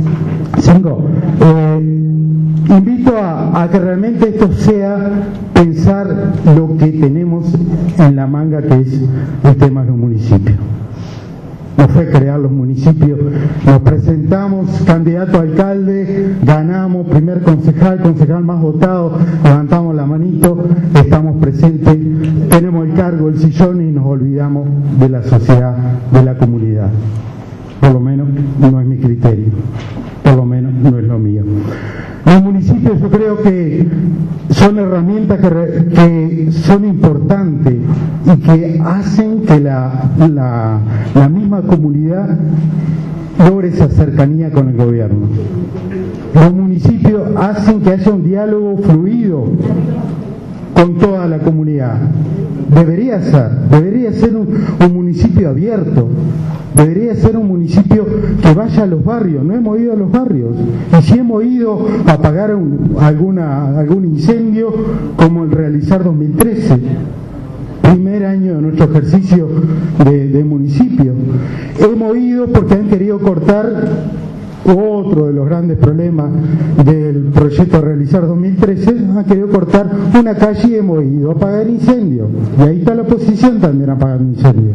invito a que realmente esto sea pensar lo que tenemos en la manga, que es el tema de los municipios. No fue crear los municipios, nos presentamos candidato a alcalde, ganamos, primer concejal más votado, levantamos la manito, estamos presentes, tenemos el cargo, el sillón y nos olvidamos de la sociedad, de la comunidad. Por lo menos no es mi criterio, por lo menos no es lo mío. Los municipios, yo creo que son herramientas que son importantes y que hacen que la misma comunidad logre esa cercanía con el gobierno. Los municipios hacen que haya un diálogo fluido con toda la comunidad. Debería ser un municipio abierto, debería ser un municipio que vaya a los barrios. No hemos ido a los barrios, y si hemos ido a apagar algún incendio, como el realizar 2013, primer año de nuestro ejercicio de municipio. Hemos ido porque han querido cortar. Otro de los grandes problemas del proyecto Realizar 2013, han querido cortar una calle y hemos ido a apagar incendios. Y ahí está la oposición también a apagar incendios.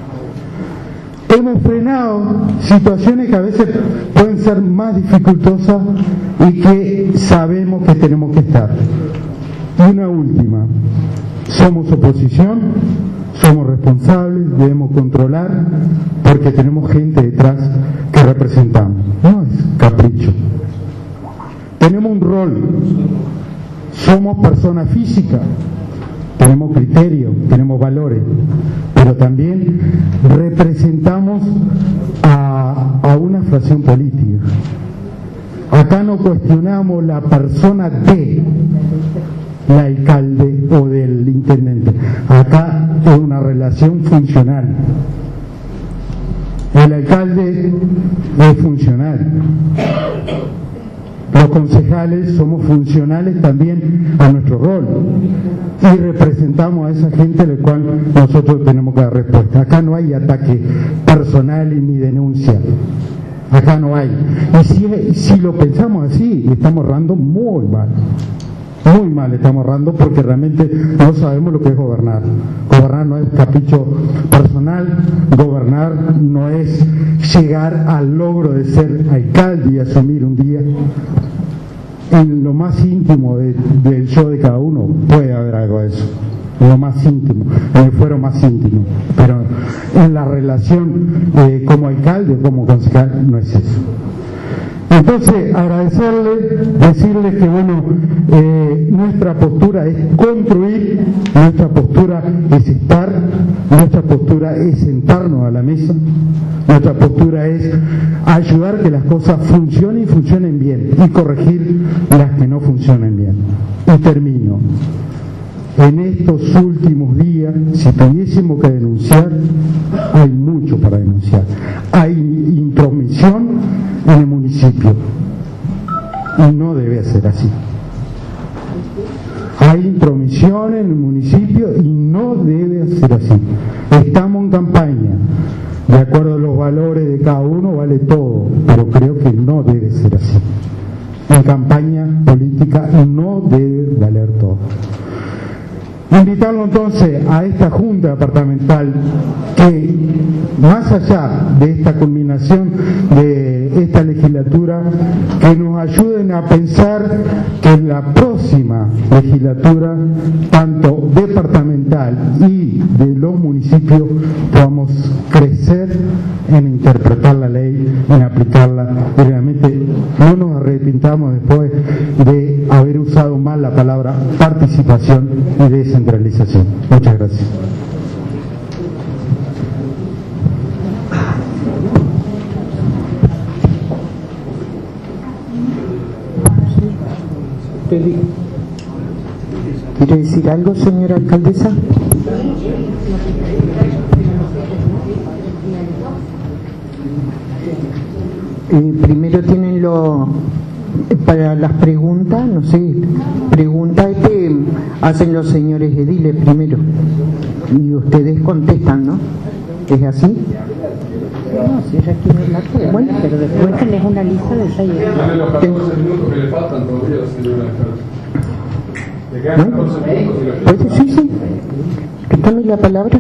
Hemos frenado situaciones que a veces pueden ser más dificultosas y que sabemos que tenemos que estar. Y una última, somos oposición, somos responsables, debemos controlar, porque tenemos gente detrás que representamos. No es capricho. Tenemos un rol, somos personas físicas, tenemos criterio, tenemos valores, pero también representamos a una fracción política. Acá no cuestionamos la persona del alcalde o del intendente. Acá es una relación funcional. El alcalde es funcional. Los concejales somos funcionales también a nuestro rol y representamos a esa gente a la cual nosotros tenemos que dar respuesta. Acá no hay ataque personal ni denuncia. Acá no hay. Y si lo pensamos así, estamos errando muy mal. Muy mal estamos errando, porque realmente no sabemos lo que es gobernar. Gobernar no es capricho personal, gobernar no es llegar al logro de ser alcalde y asumir un día. En lo más íntimo del yo de cada uno puede haber algo de eso, en lo más íntimo, en el fuero más íntimo, pero en la relación como alcalde, como concejal, no es eso. Entonces, agradecerles, decirles que nuestra postura es construir, nuestra postura es estar, nuestra postura es sentarnos a la mesa, nuestra postura es ayudar que las cosas funcionen y funcionen bien, y corregir las que no funcionen bien. Y termino. En estos últimos días, si tuviésemos que denunciar, hay mucho para denunciar. Hay intromisión en el municipio y no debe ser así. Hay intromisión en el municipio y no debe ser así. Estamos en campaña, de acuerdo a los valores de cada uno vale todo, pero creo que no debe ser así. En campaña política no debe valer todo. Invitarlo entonces a esta Junta Departamental que, más allá de esta culminación de de esta legislatura, que nos ayuden a pensar que en la próxima legislatura, tanto departamental y de los municipios, podamos crecer en interpretar la ley, en aplicarla, y realmente no nos arrepintamos después de haber usado mal la palabra participación y descentralización. Muchas gracias. ¿Quiere decir algo, señora alcaldesa? Primero tienen para las preguntas, no sé, preguntas que hacen los señores ediles primero y ustedes contestan, ¿no? ¿Es así? No, si ella quiere hablar, pues bueno, pero después tenés una lista de 6. Dame los 14 minutos que le faltan todavía, señora alcaldesa. ¿Le quedan 14 minutos y los Pues sí, sí. Quítame la palabra.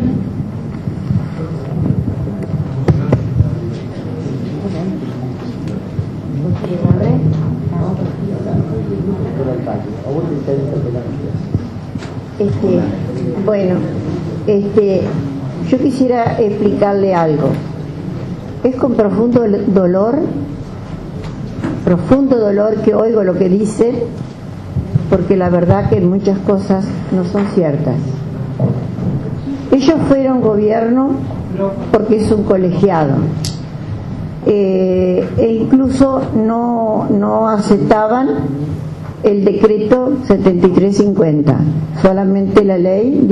Yo quisiera explicarle algo. Es con profundo dolor que oigo lo que dice, porque la verdad que muchas cosas no son ciertas. Ellos fueron gobierno porque es un colegiado, e incluso no aceptaban el decreto 7350, solamente la ley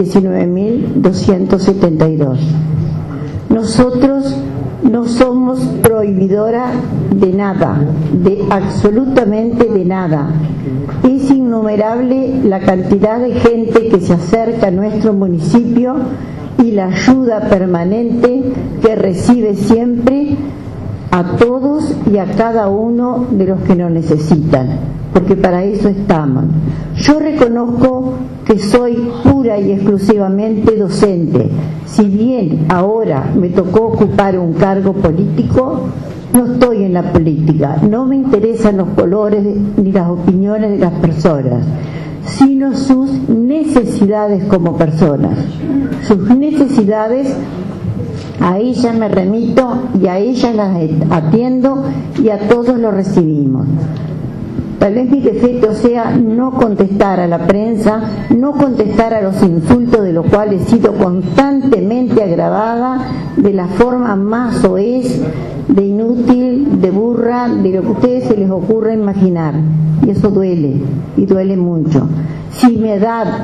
19.272. Nosotros no somos prohibidora de nada, de absolutamente de nada. Es innumerable la cantidad de gente que se acerca a nuestro municipio y la ayuda permanente que recibe siempre a todos y a cada uno de los que nos necesitan, porque para eso estamos. Yo reconozco que soy pura y exclusivamente docente. Si bien ahora me tocó ocupar un cargo político, no estoy en la política, no me interesan los colores ni las opiniones de las personas, sino sus necesidades como personas. Sus necesidades, a ellas me remito y a ellas las atiendo y a todos los recibimos. Tal vez mi defecto sea no contestar a la prensa, no contestar a los insultos de los cuales he sido constantemente agravada de la forma más soez, de inútil, de burra, de lo que a ustedes se les ocurra imaginar. Y eso duele, y duele mucho. Si mi edad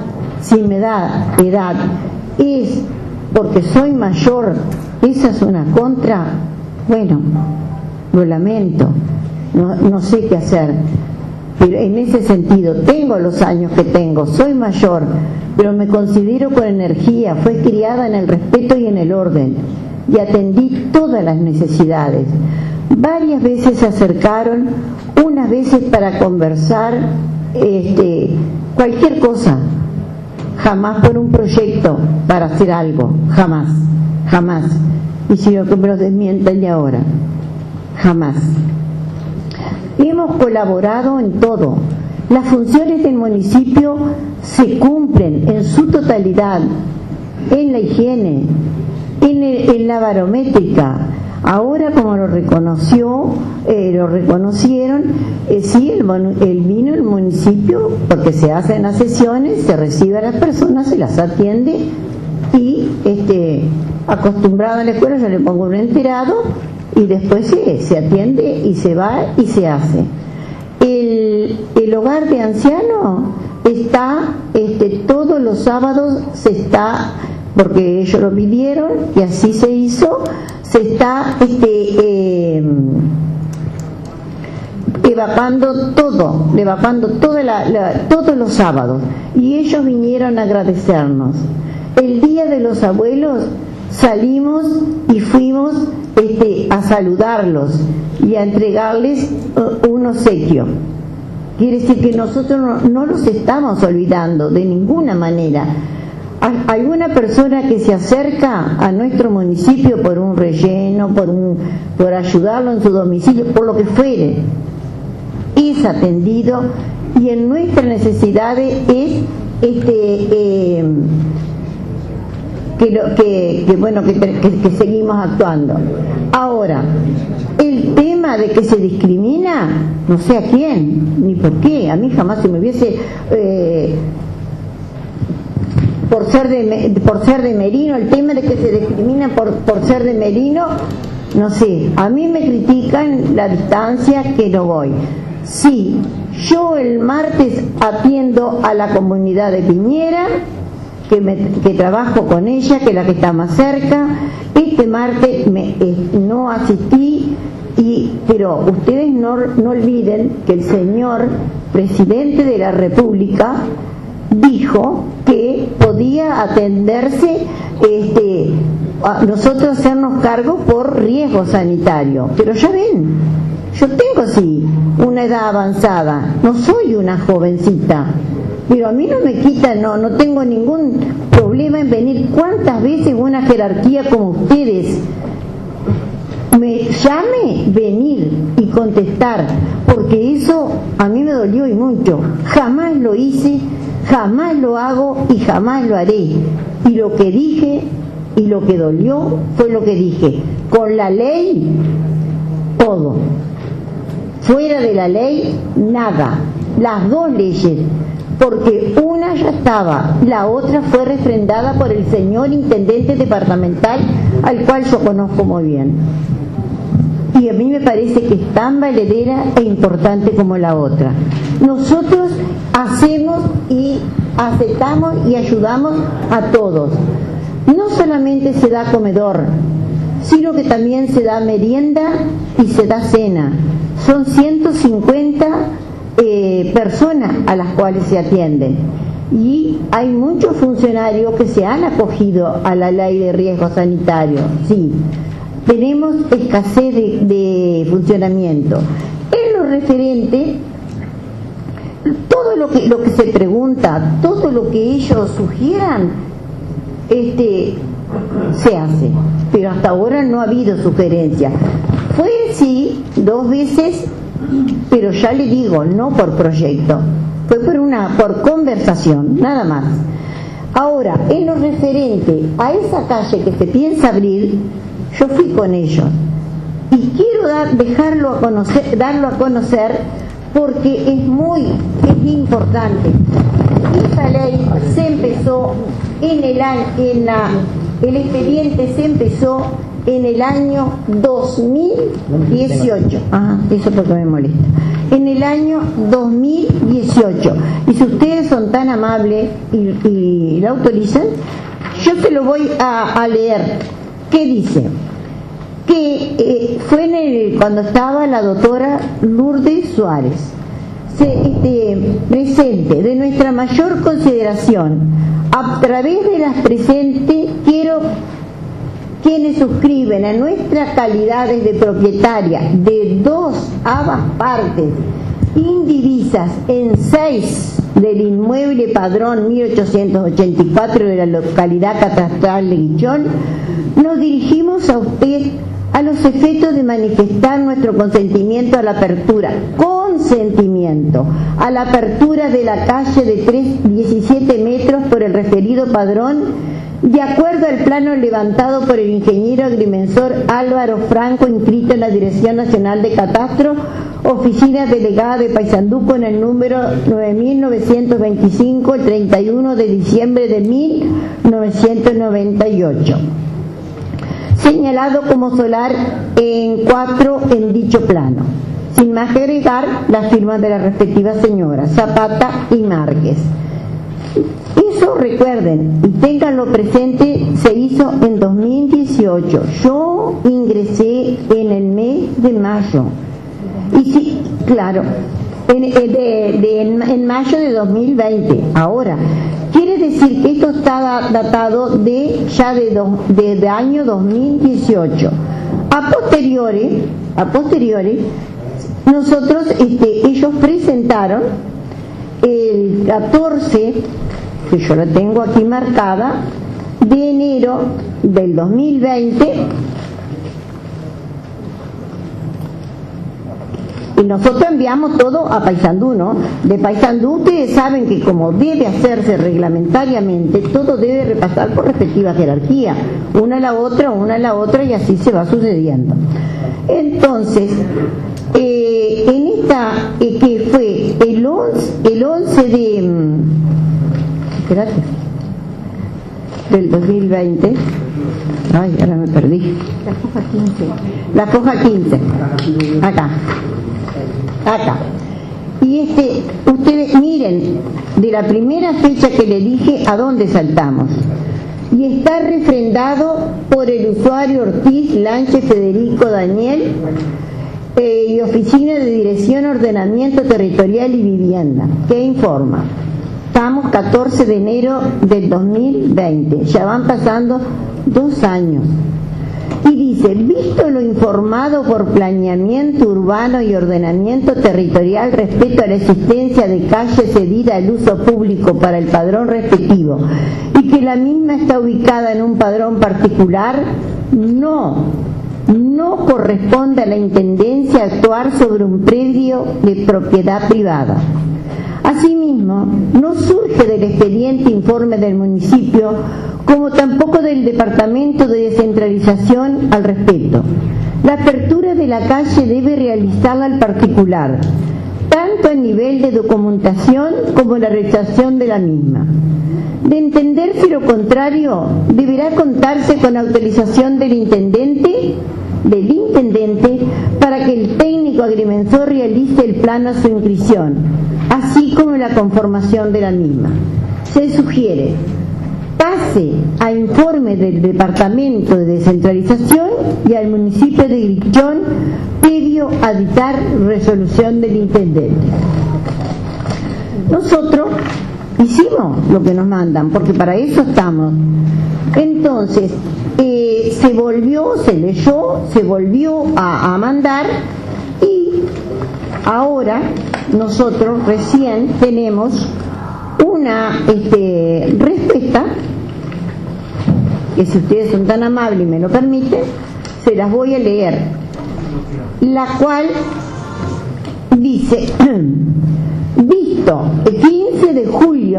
es porque soy mayor, esa es una contra, bueno, lo lamento, no sé qué hacer. Pero en ese sentido, tengo los años que tengo, soy mayor, pero me considero con energía, fui criada en el respeto y en el orden, y atendí todas las necesidades. Varias veces se acercaron, unas veces para conversar, cualquier cosa, jamás por un proyecto para hacer algo, jamás. Y si no, que me lo desmientan de ahora, jamás. Hemos colaborado en todo. Las funciones del municipio se cumplen en su totalidad, en la higiene, en la barométrica. Ahora, como lo reconocieron, sí, vino el municipio, porque se hacen las sesiones, se recibe a las personas, se las atiende y acostumbrado a la escuela yo le pongo un enterado y después se atiende y se va y se hace. El hogar de ancianos está todos los sábados, porque ellos lo pidieron y así se hizo, se está evapando todo todos los sábados, y ellos vinieron a agradecernos. El día de los abuelos salimos y fuimos a saludarlos y a entregarles un obsequio. Quiere decir que nosotros no los estamos olvidando de ninguna manera. alguna persona que se acerca a nuestro municipio por un relleno, por ayudarlo en su domicilio, por lo que fuere, es atendido, y en nuestras necesidades es que seguimos actuando. Ahora, el tema de que se discrimina, no sé a quién ni por qué, a mí jamás se me hubiese por ser de Merino, el tema de que se discrimina por ser de Merino, no sé, a mí me critican la distancia que no voy. Sí, yo el martes atiendo a la comunidad de Piñera, que trabajo con ella, que es la que está más cerca. Este martes no asistí, pero ustedes no olviden que el señor presidente de la República dijo que podía atenderse a nosotros hacernos cargo por riesgo sanitario. Pero ya ven, yo tengo sí una edad avanzada, no soy una jovencita, pero a mí no me quita, no tengo ningún problema en venir cuantas veces una jerarquía como ustedes me llame, venir y contestar, porque eso a mí me dolió y mucho. Jamás lo hice, jamás lo hago y jamás lo haré. Y lo que dije y lo que dolió fue lo que dije. Con la ley, todo. Fuera de la ley, nada. Las dos leyes. Porque una ya estaba, la otra fue refrendada por el señor intendente departamental, al cual yo conozco muy bien. Y a mí me parece que es tan valedera e importante como la otra. Nosotros hacemos y aceptamos y ayudamos a todos. No solamente se da comedor, sino que también se da merienda y se da cena. Son 150 personas a las cuales se atienden, y hay muchos funcionarios que se han acogido a la ley de riesgo sanitario. Sí, tenemos escasez de funcionamiento. En lo referente, todo lo que se pregunta, todo lo que ellos sugieran, se hace, pero hasta ahora no ha habido sugerencia. Fue sí 2 veces, pero ya le digo, no por proyecto, fue por conversación, nada más. Ahora, en lo referente a esa calle que se piensa abrir, yo fui con ellos y quiero darlo a conocer porque es importante. Esta ley se empezó el expediente se empezó en el año 2018. Eso porque me molesta. En el año 2018. Y si ustedes son tan amables y la autorizan, yo se lo voy a leer. ¿Qué dice? Que fue cuando estaba la doctora Lourdes Suárez. Presente, de nuestra mayor consideración, a través de las presentes, quienes suscriben a nuestras calidades de propietaria de 2 ambas partes indivisas en 6 del inmueble padrón 1884 de la localidad catastral de Guichón, nos dirigimos a usted a los efectos de manifestar nuestro consentimiento a la apertura de la calle de 17 metros por el referido padrón, de acuerdo al plano levantado por el ingeniero agrimensor Álvaro Franco, inscrito en la Dirección Nacional de Catastro, Oficina Delegada de Paysandú, con el número 9925, el 31 de diciembre de 1998. Señalado como solar en 4 en dicho plano, sin más que agregar las firmas de las respectivas señoras Zapata y Márquez. Eso recuerden y ténganlo presente, se hizo en 2018. Yo ingresé en el mes de mayo. Y sí, claro, en mayo de 2020. Ahora, quiere decir que esto está datado de año 2018. A posteriori, nosotros, ellos presentaron el 14 que yo la tengo aquí marcada, de enero del 2020, y nosotros enviamos todo a Paysandú, ¿no? De Paysandú ustedes saben que como debe hacerse reglamentariamente, todo debe repasar por respectiva jerarquía, una a la otra, y así se va sucediendo. Entonces, en esta, que fue el 11 del 2020, ay, ahora me perdí. La foja 15. Acá. Y ustedes miren, de la primera fecha que le dije, ¿a dónde saltamos? Y está refrendado por el usuario Ortiz Lanche Federico Daniel, y Oficina de Dirección, Ordenamiento Territorial y Vivienda, que informa. Estamos 14 de enero del 2020, ya van pasando 2 años. Y dice, visto lo informado por Planeamiento Urbano y Ordenamiento Territorial respecto a la existencia de calle cedida al uso público para el padrón respectivo y que la misma está ubicada en un padrón particular, no corresponde a la Intendencia actuar sobre un predio de propiedad privada. Asimismo, no surge del expediente informe del municipio, como tampoco del Departamento de Descentralización al respecto. La apertura de la calle debe realizarla al particular, tanto a nivel de documentación como la realización de la misma. De entenderse lo contrario, deberá contarse con autorización del intendente para que el técnico agrimensor realice el plano a su inscripción, así como la conformación de la misma. Se sugiere pase a informe del Departamento de Descentralización y al municipio de Guichón previo a dictar resolución del intendente. Nosotros hicimos lo que nos mandan, porque para eso estamos. Entonces, se leyó, se volvió a mandar, y ahora nosotros recién tenemos una respuesta, que si ustedes son tan amables y me lo permiten, se las voy a leer, la cual dice: visto el 15 de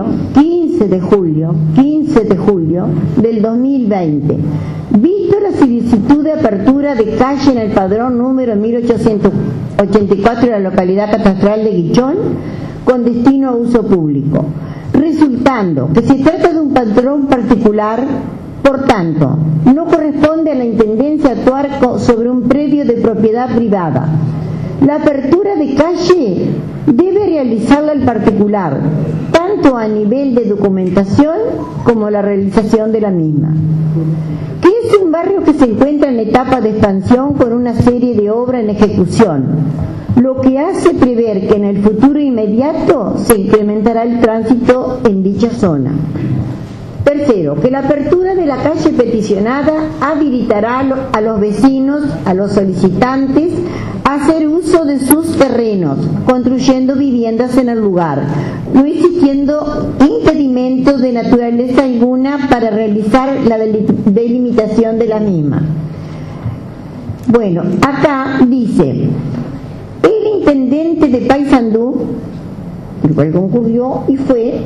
julio del 2020, visto la solicitud de apertura de calle en el padrón número 1884 de la localidad catastral de Guichón con destino a uso público, resultando que se trata de un padrón particular, por tanto, no corresponde a la Intendencia actuar sobre un predio de propiedad privada. La apertura de calle debe realizarla el particular, tanto a nivel de documentación como la realización de la misma. Que es un barrio que se encuentra en etapa de expansión con una serie de obras en ejecución, lo que hace prever que en el futuro inmediato se incrementará el tránsito en dicha zona. Tercero, que la apertura de la calle peticionada habilitará a los vecinos, a los solicitantes, a hacer uso de sus terrenos, construyendo viviendas en el lugar, no existiendo impedimento de naturaleza alguna para realizar la delimitación de la misma. Bueno, acá dice: el intendente de Paysandú, el cual concurrió y fue,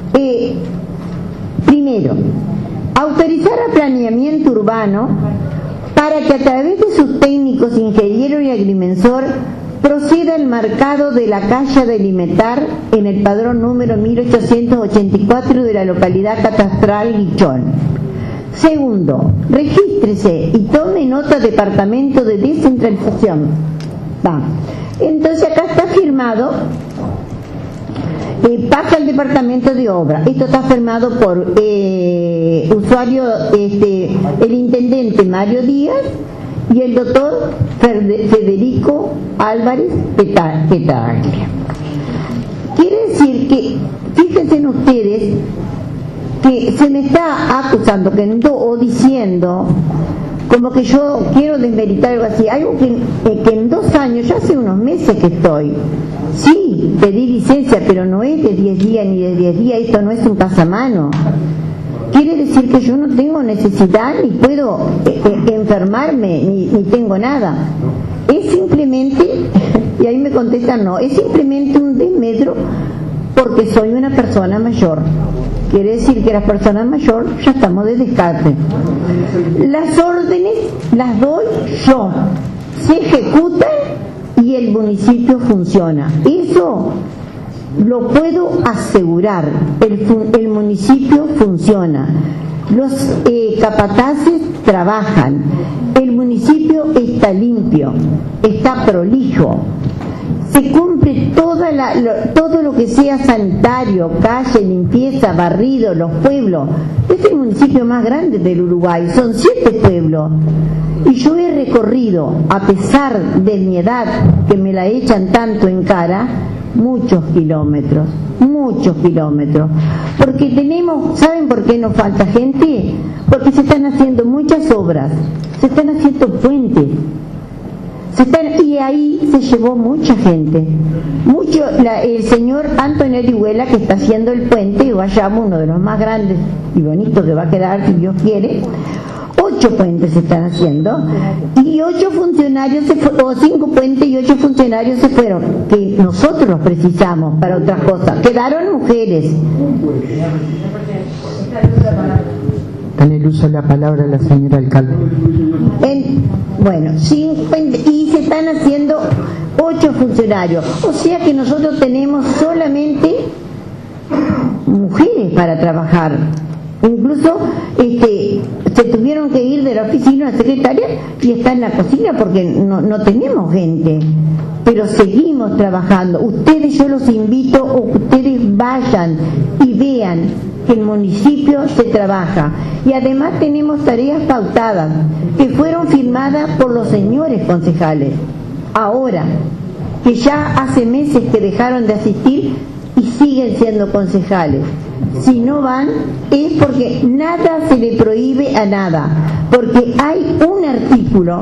primero, autorizar a Planeamiento Urbano para que a través de sus técnicos, ingeniero y agrimensor proceda el marcado de la calle a delimitar en el padrón número 1884 de la localidad catastral Guichón. Segundo, regístrese y tome nota Departamento de Descentralización. Entonces acá está firmado, pasa al Departamento de Obra. Esto está firmado por usuario, el intendente Mario Díaz y el doctor Federico Álvarez Petaglia. Quiere decir que, fíjense ustedes, que se me está acusando o diciendo como que yo quiero desmeritar algo así, algo que en 2 años, ya hace unos meses que estoy, sí, pedí licencia, pero no es de 10 días ni de 10 días, esto no es un pasamano. Quiere decir que yo no tengo necesidad, ni puedo enfermarme, ni tengo nada. Es simplemente, y ahí me contestan no, es simplemente un desmedro porque soy una persona mayor. Quiere decir que las personas mayores ya estamos de descarte. Las órdenes las doy yo, se ejecutan y el municipio funciona. Eso lo puedo asegurar, el municipio funciona, los capataces trabajan, el municipio está limpio, está prolijo, se cumple todo lo que sea sanitario, calle, limpieza, barrido, los pueblos. Este es el municipio más grande del Uruguay, son 7 pueblos. Y yo he recorrido, a pesar de mi edad, que me la echan tanto en cara, muchos kilómetros, porque ¿saben por qué nos falta gente? Porque se están haciendo muchas obras, se están haciendo puentes, y ahí se llevó mucha gente, el señor Antonio Orihuela, que está haciendo el puente, vayamos, uno de los más grandes y bonitos que va a quedar, si Dios quiere. 8 puentes se están haciendo y 8 funcionarios o 5 puentes y 8 funcionarios se fueron, que nosotros los precisamos para otras cosas. Quedaron mujeres. En el uso de la palabra la señora alcalde. Bueno, 50, y se están haciendo 8 funcionarios, o sea que nosotros tenemos solamente mujeres para trabajar. Incluso se tuvieron que ir de la oficina la secretaria y está en la cocina porque no tenemos gente, pero seguimos trabajando. Ustedes, yo los invito a que ustedes vayan y vean que el municipio se trabaja, y además tenemos tareas pautadas que fueron firmadas por los señores concejales, ahora que ya hace meses que dejaron de asistir y siguen siendo concejales. Si no van es porque nada se le prohíbe a nada, porque hay un artículo,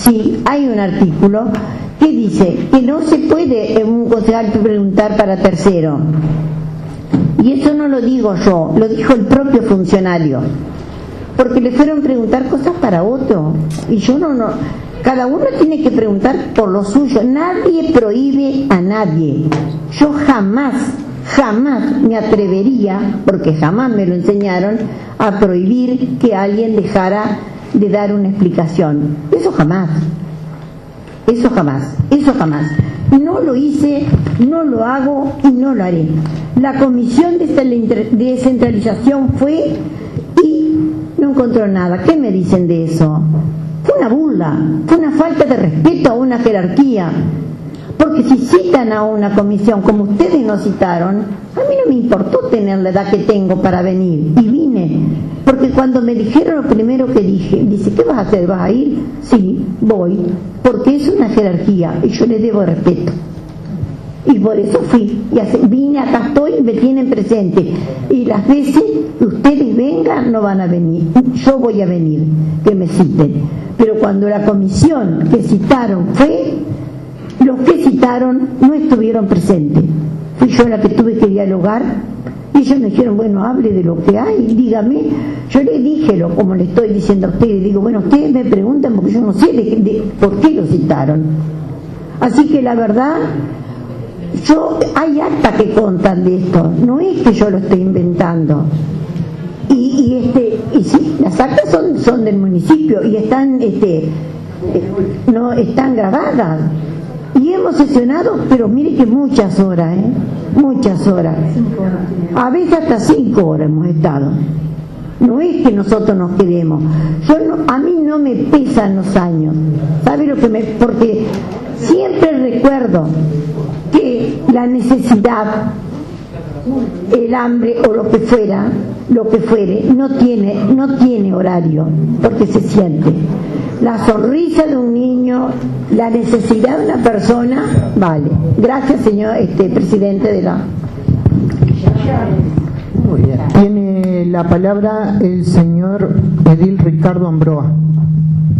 que dice que no se puede un concejal preguntar para tercero, y eso no lo digo yo, lo dijo el propio funcionario, porque le fueron a preguntar cosas para otro, y yo no, cada uno tiene que preguntar por lo suyo, nadie prohíbe a nadie. Yo jamás me atrevería, porque jamás me lo enseñaron, a prohibir que alguien dejara de dar una explicación. Eso jamás. No lo hice, no lo hago y no lo haré. La comisión de descentralización fue y no encontró nada. ¿Qué me dicen de eso? Fue una burla, fue una falta de respeto a una jerarquía. Porque si citan a una comisión como ustedes nos citaron, a mí no me importó tener la edad que tengo para venir, y vine, porque cuando me dijeron, lo primero que dice, ¿qué vas a hacer? ¿Vas a ir? Sí, voy, porque es una jerarquía y yo les debo respeto, y por eso fui, y vine, acá estoy, me tienen presente, y las veces que ustedes vengan no van a venir, yo voy a venir, que me citen, pero cuando la comisión que citaron fue, los que citaron no estuvieron presentes. Fui yo la que tuve que dialogar y ellos me dijeron, bueno, hable de lo que hay, dígame. Yo le dije, como le estoy diciendo a ustedes, digo, bueno, ustedes me preguntan porque yo no sé por qué lo citaron. Así que la verdad, hay actas que contan de esto, no es que yo lo estoy inventando. Y sí, las actas son del municipio y están no están grabadas. Y hemos sesionado, pero mire que muchas horas, a veces hasta 5 horas hemos estado. No es que nosotros nos quedemos, a mí no me pesan los años, ¿sabe lo que porque siempre recuerdo que la necesidad, el hambre o lo que fuere, no tiene horario, porque se siente. La sonrisa de un niño, la necesidad de una persona, vale. Gracias, señor presidente de la... Muy bien. Tiene la palabra el señor edil Ricardo Ambroa.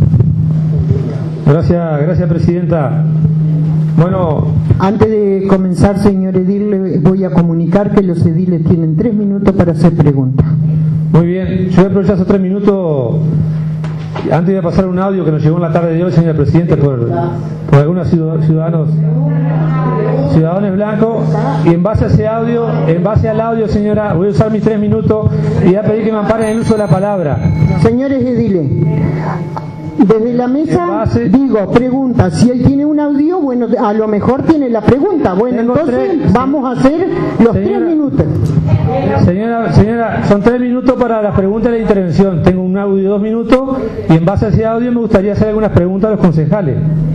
Gracias, presidenta. Bueno, antes de comenzar, señor edil, le voy a comunicar que los ediles tienen 3 minutos para hacer preguntas. Muy bien, yo voy a aprovechar esos 3 minutos. Antes de pasar un audio que nos llegó en la tarde de hoy, señor presidente, por algunos ciudadanos blancos, y en base al audio, señora, voy a usar mis 3 minutos y voy a pedir que me amparen el uso de la palabra. Señores ediles, desde la mesa pregunta, si él tiene un audio, bueno, a lo mejor tiene la pregunta, bueno, entonces vamos a hacer los 3 minutos. Señora, son 3 minutos para las preguntas de la intervención. Tengo un audio de 2 minutos y en base a ese audio me gustaría hacer algunas preguntas a los concejales.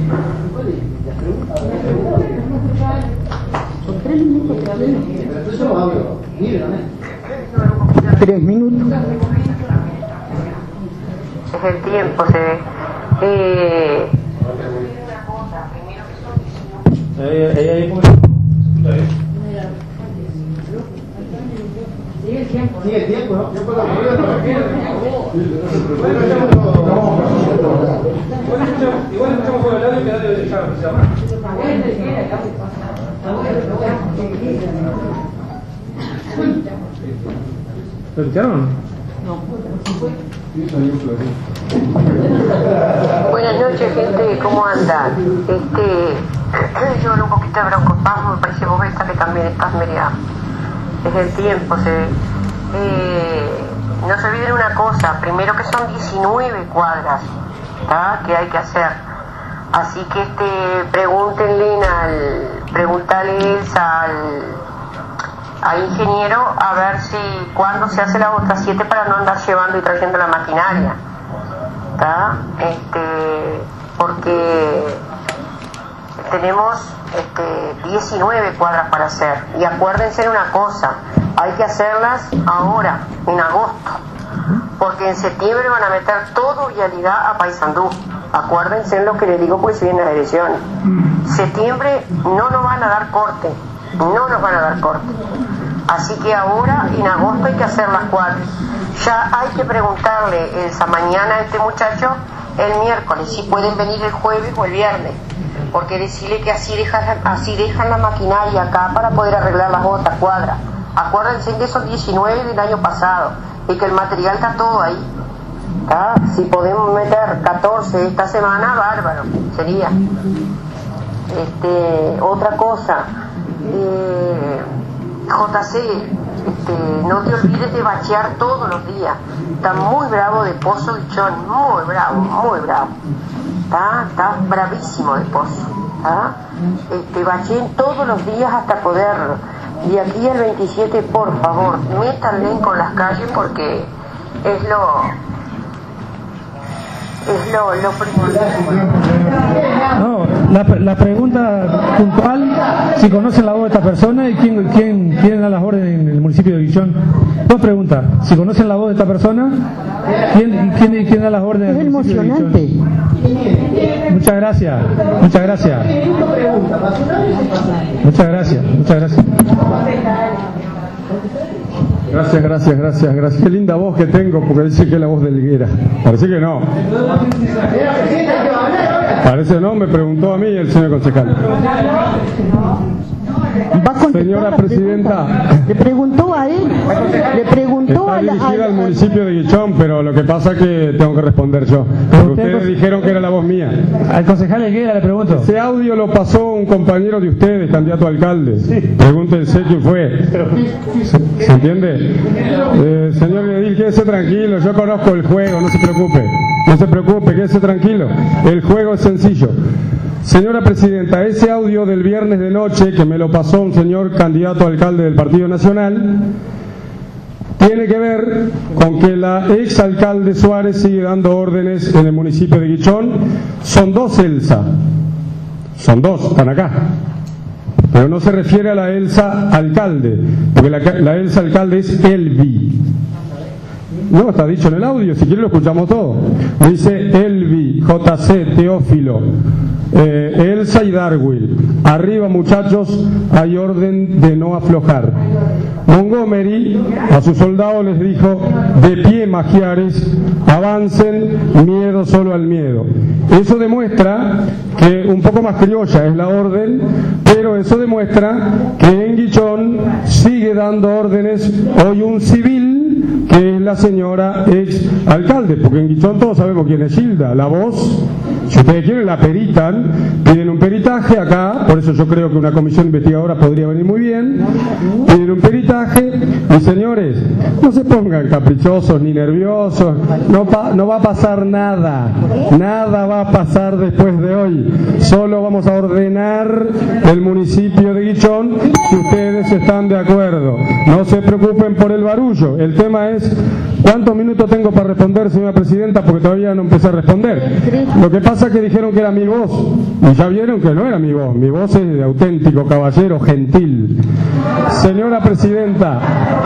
Son 3 minutos. 3 minutos. Es el tiempo, se ve. Sigue el tiempo, ¿no? Igual escuchamos con el audio que dale de dejar. ¿Lo escucharon? No. Buenas noches, gente, ¿cómo andan? Yo hablo un poquito de broncoespasmo, me parece vos esta que también estás media. Es el tiempo, no se olviden una cosa, primero que son 19 cuadras, ¿tá? Que hay que hacer. Así que pregúntale al ingeniero a ver si cuándo se hace la otra 7 para no andar llevando y trayendo la maquinaria, ¿tá? Porque tenemos 19 cuadras para hacer, y acuérdense de una cosa, hay que hacerlas ahora, en agosto, porque en septiembre van a meter todo Vialidad a Paysandú. Acuérdense en lo que les digo, pues si vienen las elecciones. Septiembre no nos van a dar corte, así que ahora en agosto hay que hacer las cuadras. Ya hay que preguntarle esa mañana a este muchacho el miércoles si pueden venir el jueves o el viernes, porque decirle que así dejan la maquinaria acá para poder arreglar las otras cuadras. Acuérdense de esos 19 del año pasado y que el material está todo ahí, ¿tá? Si podemos meter 14 esta semana, bárbaro sería. Otra cosa, JC, no te olvides de bachear todos los días. Está muy bravo de Pozo Guichón, muy bravo. Está bravísimo de Pozo. Bacheen todos los días hasta poder. Y aquí el 27, por favor, métanle con las calles porque es lo primordial. No, la pregunta puntual, si conocen la voz de esta persona y quién da las órdenes en el municipio de Guichón. 2 preguntas, si conocen la voz de esta persona, ¿quién da las órdenes? Es emocionante. Muchas gracias. Gracias. Qué linda voz que tengo, porque dice que es la voz de Higuera. Parece que no. Parece no, me preguntó a mí el señor concejal. Señora presidenta, le preguntó a él, está dirigida al municipio de Guichón, pero lo que pasa es que tengo que responder yo, porque ustedes dijeron que era la voz mía. Al concejal Higuera le pregunto. Ese audio lo pasó un compañero de ustedes, candidato a alcalde. Sí. Pregúntense quién fue. ¿Se entiende? Señor edil, quédese tranquilo, yo conozco el juego, no se preocupe, quédese tranquilo. El juego es sencillo. Señora presidenta, ese audio del viernes de noche que me lo pasó un señor candidato a alcalde del Partido Nacional tiene que ver con que la ex alcalde Suárez sigue dando órdenes en el municipio de Guichón. Son 2 Elsa, están acá, pero no se refiere a la Elsa alcalde, porque la Elsa alcalde es Elvi. No, está dicho en el audio, si quiere lo escuchamos todo. Dice Elvi, JC, Teófilo, Elsa y Darwin. Arriba, muchachos, hay orden de no aflojar. Montgomery a sus soldados les dijo: de pie, magiares, avancen, miedo solo al miedo. Eso demuestra que, un poco más criolla es la orden, pero eso demuestra que en Guichón sigue dando órdenes hoy un civil, que es la señora ex alcalde, porque en Guichón todos sabemos quién es Gilda, la voz. Si ustedes quieren la peritan, piden un peritaje acá, por eso yo creo que una comisión investigadora podría venir muy bien, piden un peritaje, y señores, no se pongan caprichosos ni nerviosos, no va a pasar nada, nada va a pasar después de hoy, solo vamos a ordenar el municipio de Guichón si ustedes están de acuerdo, no se preocupen por el barullo, el tema es ¿cuántos minutos tengo para responder, señora presidenta? Porque todavía no empecé a responder. Lo que pasa es que dijeron que era mi voz, y ya vieron que no era mi voz es de auténtico caballero gentil. Señora presidenta,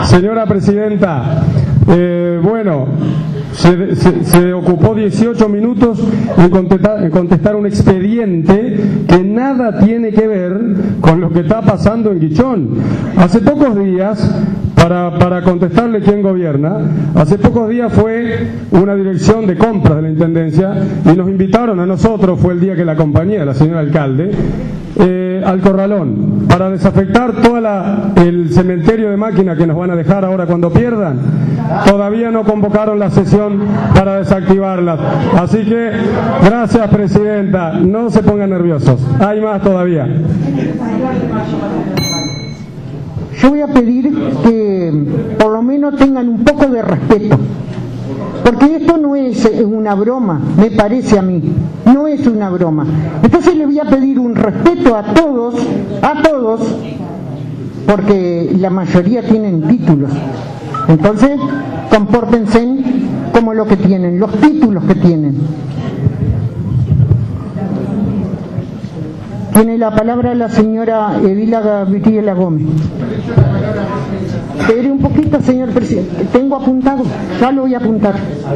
bueno, se ocupó 18 minutos en contestar un expediente que nada tiene que ver con lo que está pasando en Guichón. Hace pocos días, para contestarle quién gobierna, hace pocos días fue una dirección de compras de la Intendencia y nos invitaron a nosotros, fue el día que la acompañé, la señora alcalde, al corralón, para desafectar todo el cementerio de máquinas que nos van a dejar ahora cuando pierdan. Todavía no convocaron la sesión para desactivarlas. Así que, gracias presidenta, no se pongan nerviosos, hay más todavía. Yo voy a pedir que por lo menos tengan un poco de respeto, porque esto no es una broma, me parece a mí, no es una broma. Entonces le voy a pedir un respeto a todos, porque la mayoría tienen títulos. Entonces, compórtense como lo que tienen, los títulos que tienen. Tiene la palabra la señora Evila Gabriela Gómez. Espere un poquito, señor presidente. Tengo apuntado, ya lo voy a apuntar.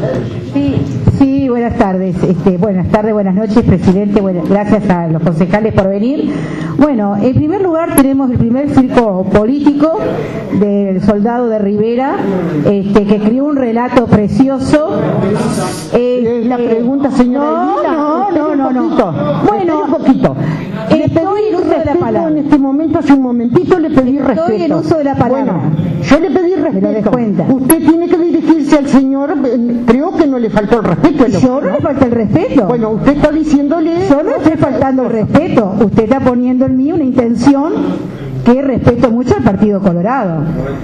Sí, buenas tardes. Buenas noches, presidente. Gracias a los concejales por venir. Bueno, en primer lugar tenemos el primer circo político del soldado de Rivera, que creó un relato precioso. La pregunta, señora Evila. No. Bueno, un poquito. Estoy en uso de la palabra. En este momento, hace un momentito, le pedí respeto. Estoy en uso de la palabra. Bueno, yo le pedí respeto. Usted tiene que dirigirse al señor. Creo que no le faltó el respeto. Yo no le falta el respeto. Bueno, usted está diciéndole. Yo no estoy faltando el respeto. Usted está poniendo en mí una intención que respeto mucho al Partido Colorado.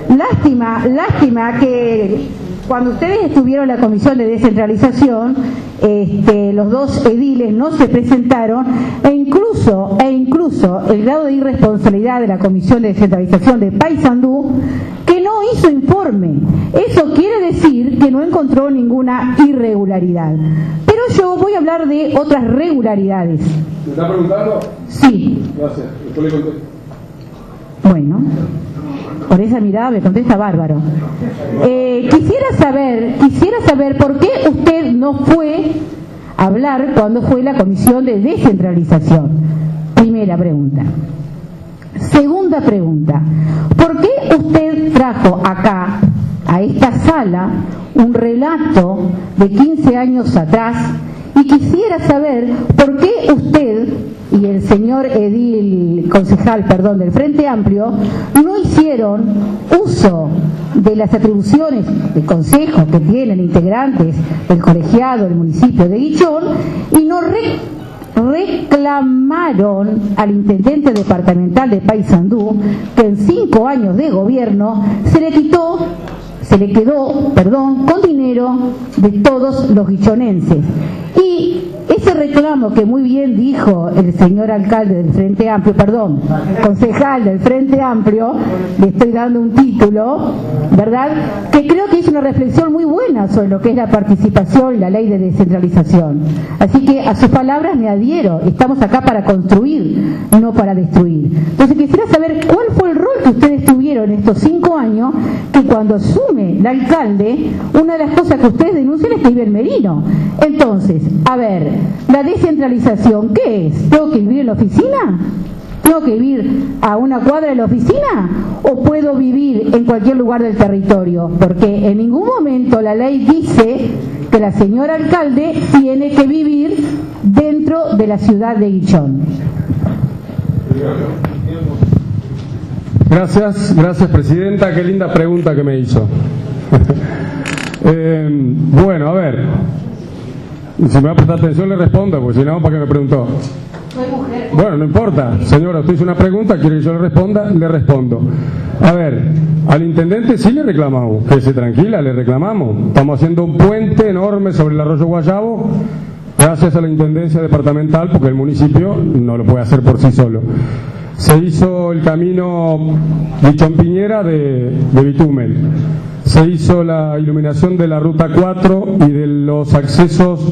Lástima que cuando ustedes estuvieron en la comisión de descentralización, los dos ediles no se presentaron, e incluso el grado de irresponsabilidad de la comisión de descentralización de Paysandú, que no hizo informe. Eso quiere decir que no encontró ninguna irregularidad. Pero yo voy a hablar de otras regularidades. ¿Me está preguntando? Sí. Gracias. Después le contesto. Bueno, por esa mirada me contesta bárbaro. Quisiera saber por qué usted no fue a hablar cuando fue la comisión de descentralización. Primera pregunta. Segunda pregunta. ¿Por qué usted trajo acá, a esta sala, un relato de 15 años atrás? Y quisiera saber por qué usted y el señor concejal del Frente Amplio no hicieron uso de las atribuciones del consejo que tienen integrantes del colegiado del municipio de Guichón y no reclamaron al intendente departamental de Paysandú que en 5 años de gobierno se le quedó con dinero de todos los guichonenses. Y ese reclamo que muy bien dijo el señor alcalde del Frente Amplio, concejal del Frente Amplio, le estoy dando un título, ¿verdad?, que creo que hizo una reflexión muy buena sobre lo que es la participación y la ley de descentralización. Así que a sus palabras me adhiero, estamos acá para construir, no para destruir. Entonces quisiera saber cuál fue el rol que ustedes tuvieron estos 5 años, que cuando asume el alcalde, una de las cosas que ustedes denuncian es que vive el Merino. Entonces, a ver, la descentralización, ¿qué es? ¿Tengo que vivir en la oficina? ¿Tengo que vivir a una cuadra de la oficina o puedo vivir en cualquier lugar del territorio? Porque en ningún momento la ley dice que la señora alcalde tiene que vivir dentro de la ciudad de Guichón. Gracias presidenta, qué linda pregunta que me hizo. Bueno, a ver, si me va a prestar atención le respondo, porque si no, ¿para qué me preguntó? Bueno, no importa, señora, usted hizo una pregunta, quiere que yo le responda, le respondo. A ver, al intendente sí le reclamamos, quédese tranquila, le reclamamos. Estamos haciendo un puente enorme sobre el arroyo Guayabo, gracias a la intendencia departamental, porque el municipio no lo puede hacer por sí solo. Se hizo el camino Guichón-Piñera de bitumen. Se hizo la iluminación de la ruta 4 y de los accesos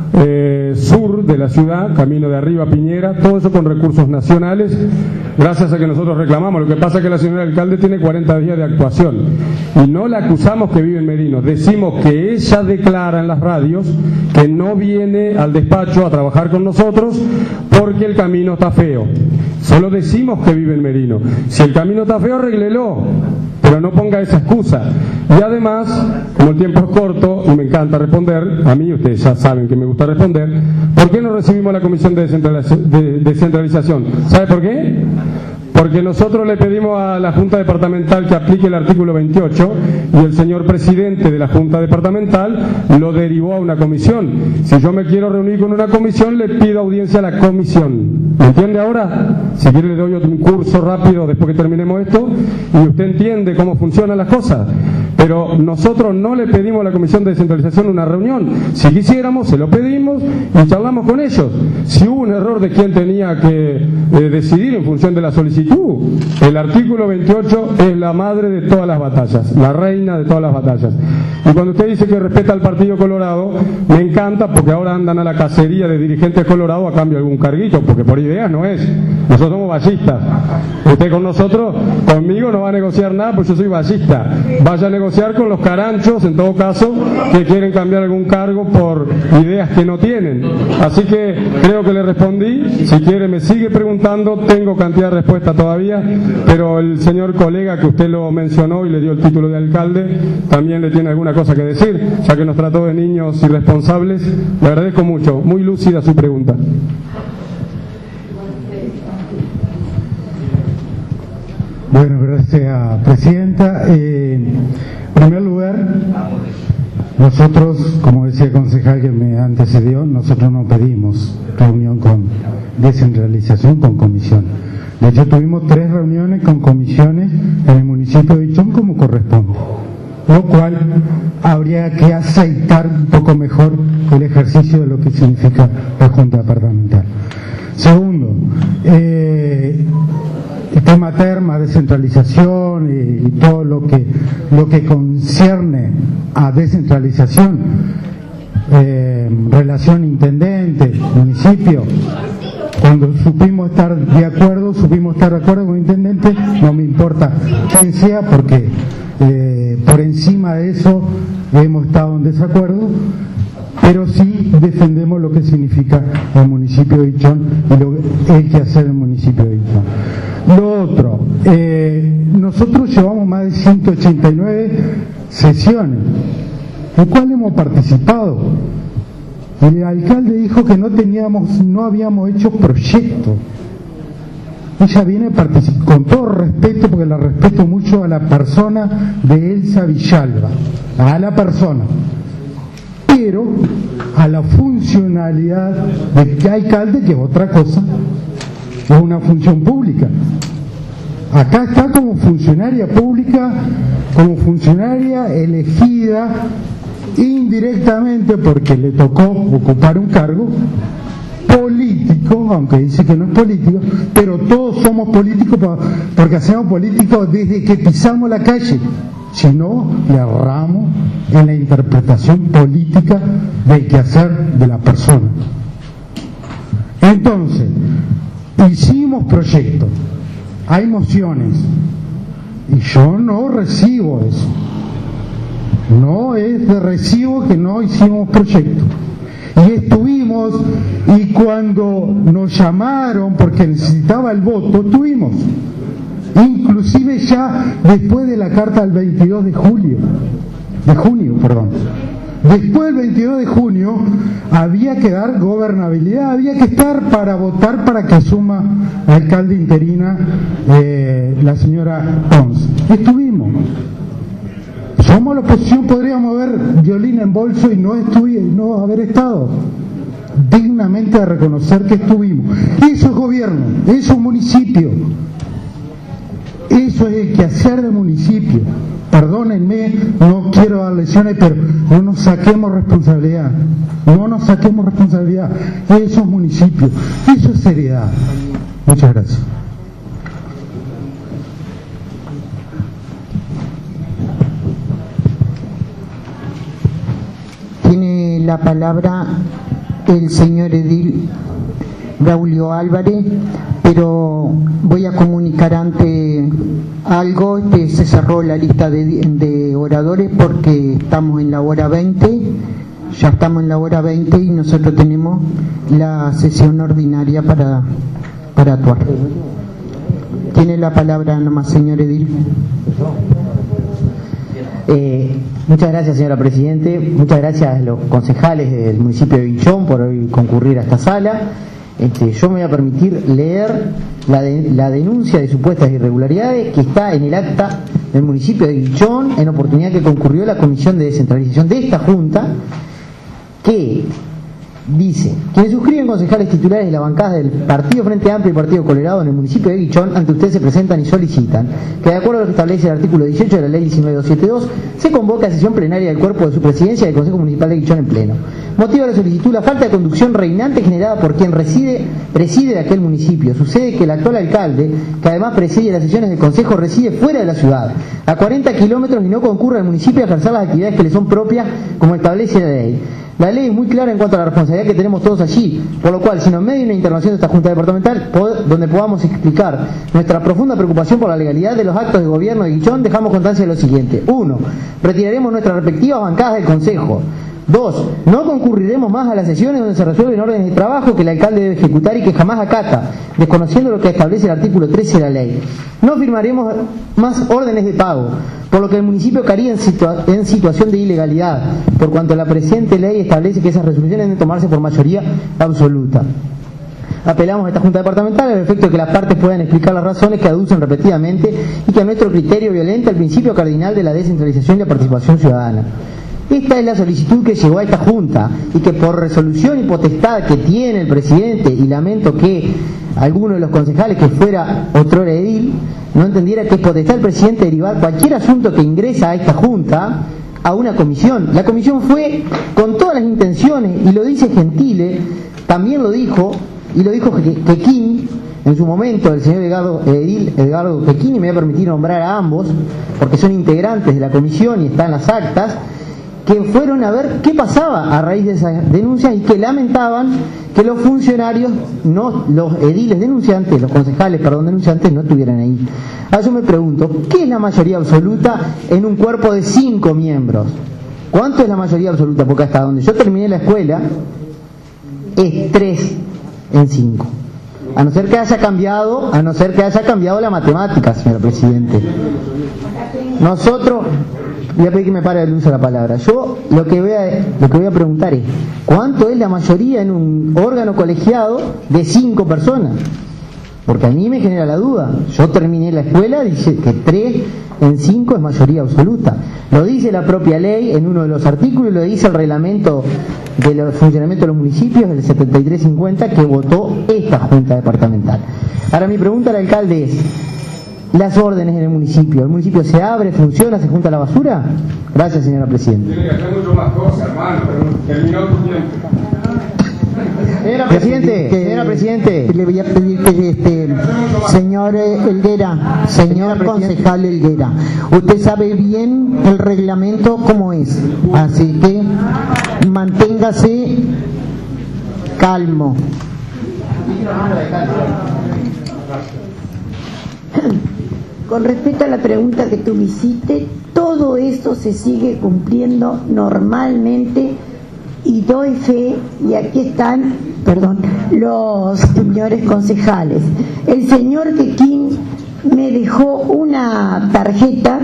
sur de la ciudad, camino de arriba a Piñera, todo eso con recursos nacionales, gracias a que nosotros reclamamos. Lo que pasa es que la señora alcalde tiene 40 días de actuación y no la acusamos que vive en Merino, decimos que ella declara en las radios que no viene al despacho a trabajar con nosotros porque el camino está feo. Solo decimos que vive en Merino. Si el camino está feo, arréglelo, pero no ponga esa excusa. Y además, como el tiempo es corto y me encanta responder, a mí ustedes ya saben que me gusta responder, ¿por qué no recibimos la comisión de descentralización? ¿Sabe por qué? Porque nosotros le pedimos a la Junta Departamental que aplique el artículo 28 y el señor presidente de la Junta Departamental lo derivó a una comisión. Si yo me quiero reunir con una comisión, le pido audiencia a la comisión. ¿Me entiende ahora? Si quiere le doy otro curso rápido después que terminemos esto y usted entiende cómo funcionan las cosas. Pero nosotros no le pedimos a la Comisión de Descentralización una reunión. Si quisiéramos, se lo pedimos y charlamos con ellos. Si hubo un error de quien tenía que decidir en función de la solicitud, el artículo 28 es la madre de todas las batallas, la reina de todas las batallas. Y cuando usted dice que respeta al Partido Colorado, me encanta porque ahora andan a la cacería de dirigentes colorados a cambio de algún carguito, porque por ideas no es. Nosotros somos ballistas. Usted con nosotros, conmigo no va a negociar nada porque yo soy ballista. Vaya a negociar con los caranchos, en todo caso, que quieren cambiar algún cargo por ideas que no tienen. Así que creo que le respondí. Si quiere me sigue preguntando, tengo cantidad de respuestas todavía, pero el señor colega que usted lo mencionó y le dio el título de alcalde, también le tiene alguna cosa que decir, ya que nos trató de niños irresponsables. Le agradezco mucho, muy lúcida su pregunta. Bueno, gracias, presidenta. En primer lugar, nosotros, como decía el concejal que me antecedió, nosotros no pedimos reunión con descentralización con comisión. De hecho, tuvimos 3 reuniones con comisiones en el municipio de Guichón como corresponde, lo cual habría que aceitar un poco mejor el ejercicio de lo que significa la Junta Departamental. Segundo, el tema terma, descentralización y todo lo que concierne a descentralización, relación intendente, municipio. Cuando supimos estar de acuerdo con el intendente, no me importa quién sea, porque por encima de eso hemos estado en desacuerdo, pero sí defendemos lo que significa el municipio de Guichón y lo que hay que hacer el municipio de Guichón. Lo otro, nosotros llevamos más de 189 sesiones, en cual hemos participado. El alcalde dijo que no habíamos hecho proyectos. Ella viene con todo respeto, porque la respeto mucho a la persona de Elsa Villalba, a la persona, pero a la funcionalidad del alcalde, que es otra cosa, es una función pública. Acá está como funcionaria pública, como funcionaria elegida indirectamente porque le tocó ocupar un cargo político, aunque dice que no es político, pero todos somos políticos porque hacemos políticos desde que pisamos la calle. Si no, le erramos en la interpretación política del quehacer de la persona. Entonces, hicimos proyectos, hay mociones, y yo no recibo eso. No es de recibo que no hicimos proyectos. Y estuvimos, y cuando nos llamaron porque necesitaba el voto, tuvimos. Inclusive ya después de la carta del 22 de junio. Después del 22 de junio había que dar gobernabilidad, había que estar para votar para que asuma alcalde interina la señora Pons. Estuvimos. Somos la oposición, podríamos haber violín en bolso y no haber estado. Dignamente a reconocer que estuvimos. Eso es gobierno, eso es municipio. Eso es el quehacer del municipio. Perdónenme, no quiero dar lesiones, pero no nos saquemos responsabilidad. Eso es municipio, eso es seriedad. Muchas gracias. Tiene la palabra el señor edil Braulio Álvarez, pero voy a comunicar ante algo que se cerró la lista de oradores porque estamos en la hora 20, ya estamos en la hora 20 y nosotros tenemos la sesión ordinaria para actuar. Tiene la palabra nomás, señor edil. Muchas gracias, señora Presidente. Muchas gracias a los concejales del municipio de Guillón por hoy concurrir a esta sala. Yo me voy a permitir leer la denuncia de supuestas irregularidades que está en el acta del municipio de Guillón en oportunidad que concurrió la Comisión de Descentralización de esta Junta, que dice: quienes suscriben concejales titulares de la bancada del Partido Frente Amplio y Partido Colorado en el municipio de Guillón, ante usted se presentan y solicitan que, de acuerdo a lo que establece el artículo 18 de la ley 19272, se convoque a sesión plenaria del cuerpo de su presidencia del Consejo Municipal de Guillón en pleno. Motiva la solicitud la falta de conducción reinante generada por quien preside aquel municipio. Sucede que el actual alcalde, que además preside las sesiones del Consejo, reside fuera de la ciudad, a 40 kilómetros, y no concurre al municipio a ejercer las actividades que le son propias como establece la ley. La ley es muy clara en cuanto a la responsabilidad que tenemos todos allí, por lo cual, si nos medio una intervención de esta Junta Departamental, donde podamos explicar nuestra profunda preocupación por la legalidad de los actos de gobierno de Guillón, dejamos constancia de lo siguiente. 1. Retiraremos nuestras respectivas bancadas del Consejo. 2. No concurriremos más a las sesiones donde se resuelven órdenes de trabajo que el alcalde debe ejecutar y que jamás acata, desconociendo lo que establece el artículo 13 de la ley. No firmaremos más órdenes de pago, por lo que el municipio caería en situación de ilegalidad, por cuanto la presente ley establece que esas resoluciones deben tomarse por mayoría absoluta. Apelamos a esta Junta Departamental al efecto de que las partes puedan explicar las razones que aducen repetidamente y que a nuestro criterio violenta el principio cardinal de la descentralización y la participación ciudadana. Esta es la solicitud que llegó a esta Junta y que, por resolución y potestad que tiene el presidente, y lamento que alguno de los concejales que fuera otrora edil no entendiera que es potestad del presidente derivar cualquier asunto que ingresa a esta Junta a una comisión. La comisión fue con todas las intenciones, y lo dice Gentile, también lo dijo, y lo dijo Quequín en su momento, el señor Edgardo Quequín, y me voy a permitir nombrar a ambos porque son integrantes de la comisión y están en las actas, que fueron a ver qué pasaba a raíz de esas denuncias y que lamentaban que los funcionarios, los ediles denunciantes, los concejales, denunciantes, no estuvieran ahí. Ahora yo me pregunto, ¿qué es la mayoría absoluta en un cuerpo de 5 miembros? ¿Cuánto es la mayoría absoluta? Porque hasta donde yo terminé la escuela es 3 en 5. A no ser que haya cambiado la matemática, señor presidente. Nosotros, voy a pedir que me pare el uso de la palabra. Yo lo que voy a preguntar es, ¿cuánto es la mayoría en un órgano colegiado de 5 personas? Porque a mí me genera la duda. Yo terminé la escuela, dice que 3 en 5 es mayoría absoluta. Lo dice la propia ley en uno de los artículos, lo dice el reglamento del funcionamiento de los municipios, el 7350, que votó esta Junta Departamental. Ahora mi pregunta al alcalde es: las órdenes en el municipio se abre, funciona, se junta la basura? Gracias, señora Presidenta. Tiene que hacer mucho más cosas, hermano, pero terminó tu tiempo. Señora Presidente, le voy a pedir que señor Helguera, señor concejal Helguera, usted sabe bien el reglamento cómo es, así que manténgase calmo. Con respecto a la pregunta que tú me hiciste, todo esto se sigue cumpliendo normalmente y doy fe, y aquí están los señores concejales. El señor Quequín me dejó una tarjeta,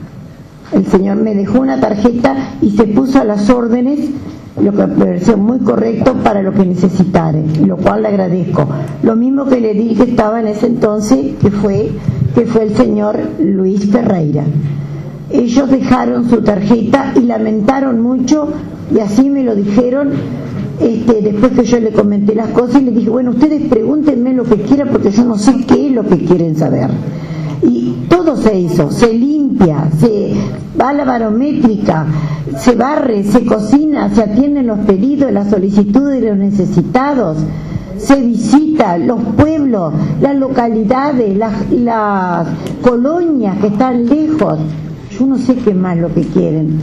y se puso a las órdenes, lo que me pareció muy correcto para lo que necesitare, lo cual le agradezco. Lo mismo que le di que estaba en ese entonces, que fue el señor Luis Ferreira. Ellos dejaron su tarjeta y lamentaron mucho, y así me lo dijeron, después que yo le comenté las cosas, y le dije, bueno, ustedes pregúntenme lo que quieran porque yo no sé qué es lo que quieren saber. Y todo se hizo, se limpia, se va a la barométrica, se barre, se cocina, se atienden los pedidos, las solicitudes de los necesitados, se visita los pueblos, las localidades, las colonias que están lejos. Yo no sé qué más lo que quieren.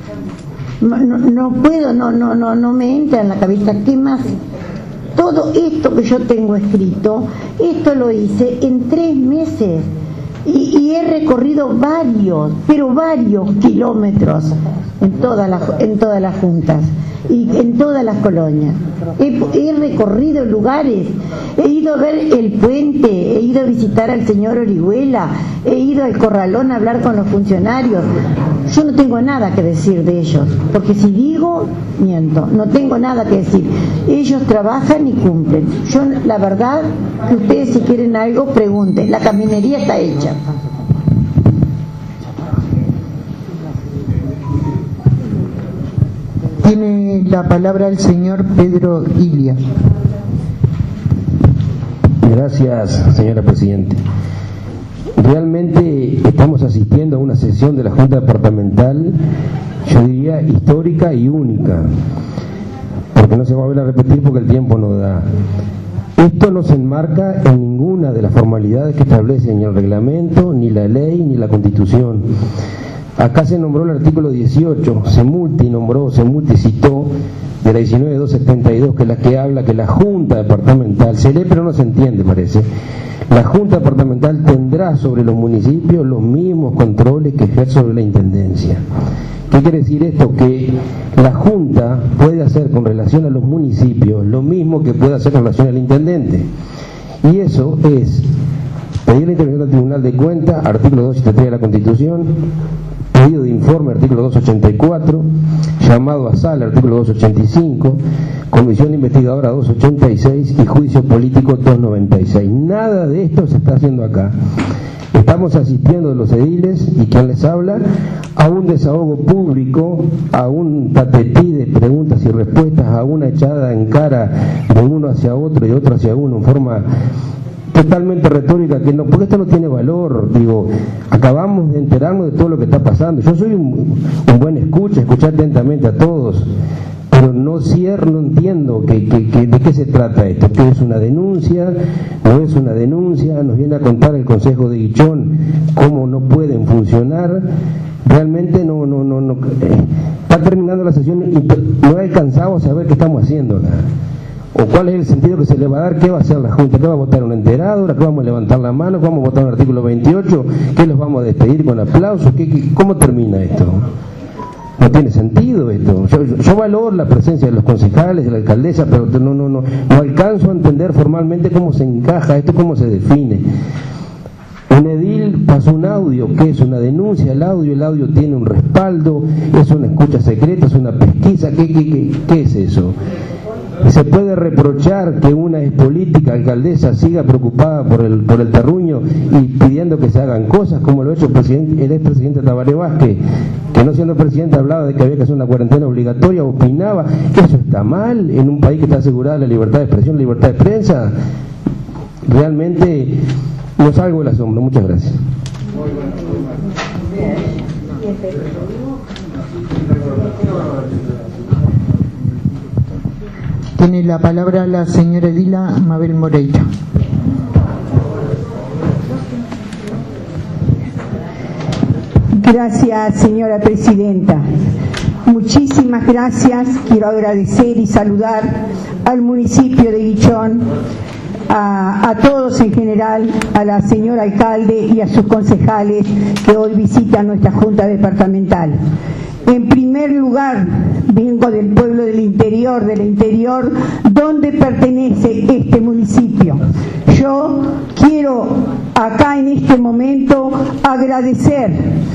No puedo, no me entra en la cabeza qué más. Todo esto que yo tengo escrito, esto lo hice en 3 meses y he recorrido varios kilómetros en todas las juntas y en todas las colonias. He recorrido lugares, he ido a ver el puente, he ido a visitar al señor Orihuela, he ido al Corralón a hablar con los funcionarios. Yo no tengo nada que decir de ellos, porque si digo, miento, no tengo nada que decir. Ellos trabajan y cumplen. Yo, la verdad, que ustedes si quieren algo, pregunten. La caminería está hecha. Tiene la palabra el señor Pedro Ilia. Gracias, señora Presidente. Realmente estamos asistiendo a una sesión de la Junta Departamental, yo diría histórica y única, porque no se va a volver a repetir porque el tiempo no da. Esto no se enmarca en ninguna de las formalidades que establece ni el reglamento, ni la ley, ni la Constitución. Acá se nombró el artículo 18, se multicitó de la 19.272, que es la que habla que la Junta Departamental, se lee pero no se entiende, parece. La Junta Departamental tendrá sobre los municipios los mismos controles que ejerce sobre la Intendencia. ¿Qué quiere decir esto? Que la Junta puede hacer con relación a los municipios lo mismo que puede hacer con relación al Intendente. Y eso es pedir la intervención del Tribunal de Cuentas, artículo 283 de la Constitución, pedido de informe, artículo 284, llamado a sala, artículo 285, comisión investigadora 286 y juicio político 296. Nada de esto se está haciendo acá. Estamos asistiendo de los ediles y quien les habla a un desahogo público, a un tatetí de preguntas y respuestas, a una echada en cara de uno hacia otro y otro hacia uno en forma totalmente retórica, que no, porque esto no tiene valor. Digo, acabamos de enterarnos de todo lo que está pasando. Yo soy un buen escucha atentamente a todos, pero no entiendo de qué se trata esto. ¿Qué es una denuncia? ¿No es una denuncia? Nos viene a contar el Consejo de Guichón cómo no pueden funcionar. Realmente no está terminando la sesión y no he alcanzado a saber qué estamos haciendo acá. ¿O cuál es el sentido que se le va a dar? ¿Qué va a hacer la Junta? ¿Qué va a votar una enteradora? ¿Qué vamos a levantar la mano? ¿Qué vamos a votar un artículo 28? ¿Qué los vamos a despedir con aplausos? ¿Cómo termina esto? No tiene sentido esto. Yo valoro la presencia de los concejales, de la alcaldesa, pero no alcanzo a entender formalmente cómo se encaja esto, cómo se define. Un edil pasó un audio, ¿qué es una denuncia? El audio tiene un respaldo, es una escucha secreta, es una pesquisa, ¿qué es eso? Se puede reprochar que una expolítica alcaldesa siga preocupada por el terruño y pidiendo que se hagan cosas, como lo ha hecho el expresidente Tabaré Vázquez, que no siendo presidente hablaba de que había que hacer una cuarentena obligatoria, opinaba que eso está mal en un país que está asegurada la libertad de expresión, la libertad de prensa. Realmente no salgo del asombro. Muchas gracias. Tiene la palabra la señora Edila Mabel Moreira. Gracias, señora presidenta. Muchísimas gracias. Quiero agradecer y saludar al municipio de Guichón, a todos en general, a la señora alcalde y a sus concejales que hoy visitan nuestra Junta Departamental. En primer lugar, vengo del pueblo del interior, donde pertenece este municipio. Yo quiero acá en este momento agradecer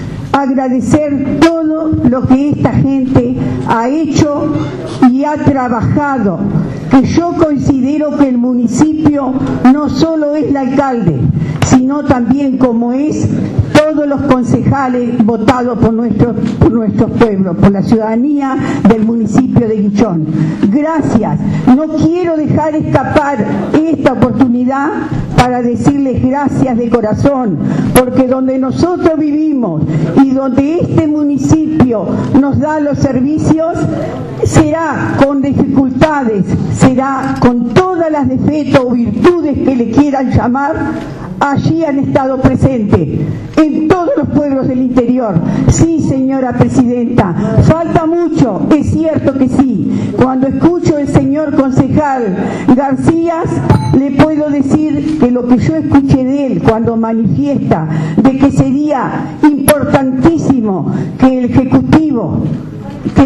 todo lo que esta gente ha hecho y ha trabajado, que yo considero que el municipio no solo es el alcalde, sino también como es todos los concejales votados por nuestros pueblos, por la ciudadanía del municipio de Guichón. Gracias. No quiero dejar escapar esta oportunidad para decirles gracias de corazón, porque donde nosotros vivimos y donde este municipio nos da los servicios, será con dificultades, será con todas las defectos o virtudes que le quieran llamar, allí han estado presentes, en todos los pueblos del interior. Sí, señora presidenta, falta mucho, es cierto que sí. Cuando escucho al señor concejal García, le puedo decir que lo que yo escuché de él cuando manifiesta de que sería importantísimo que el Ejecutivo, que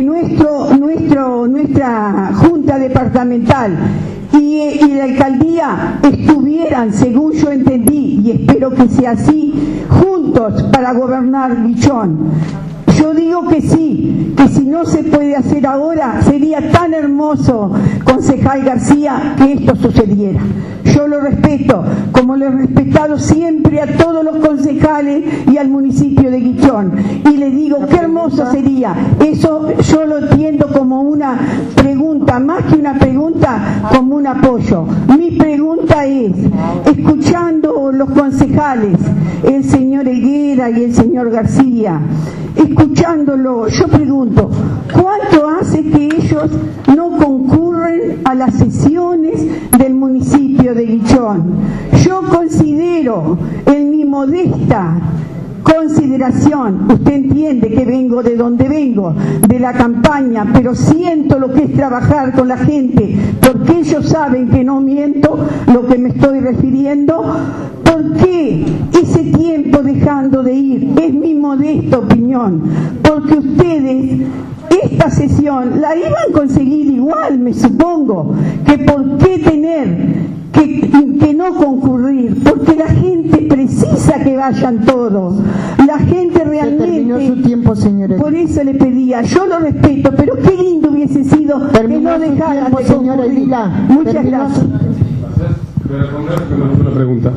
nuestra Junta Departamental y la alcaldía estuvieran, según yo entendí, y espero que sea así, juntos para gobernar Guichón. Yo digo que sí, que si no se puede hacer ahora, sería tan hermoso, concejal García, que esto sucediera. Yo lo respeto, como lo he respetado siempre a todos los concejales y al municipio de Guichón. Y le digo, qué hermoso sería. Eso yo lo entiendo como una pregunta, más que una pregunta, como un apoyo. Mi pregunta es, escuchando los concejales, el señor Helguera y el señor García, escuchándolo, yo pregunto, ¿cuánto hace que ellos no concurren a las sesiones del municipio de Guichón? Yo considero, en mi modesta consideración, usted entiende que vengo de donde vengo, de la campaña, pero siento lo que es trabajar con la gente, porque ellos saben que no miento lo que me estoy refiriendo. ¿Por qué ese tiempo dejando de ir? Es mi modesta opinión, porque ustedes esta sesión la iban a conseguir igual, me supongo, que por qué tener que no concurrir, porque la gente precisa que vayan todos, la gente realmente. Terminó su tiempo, señora. Por eso le pedía, yo lo respeto, pero qué lindo hubiese sido que no dejaran de concurrir. Muchas gracias. Voy a responder una pregunta.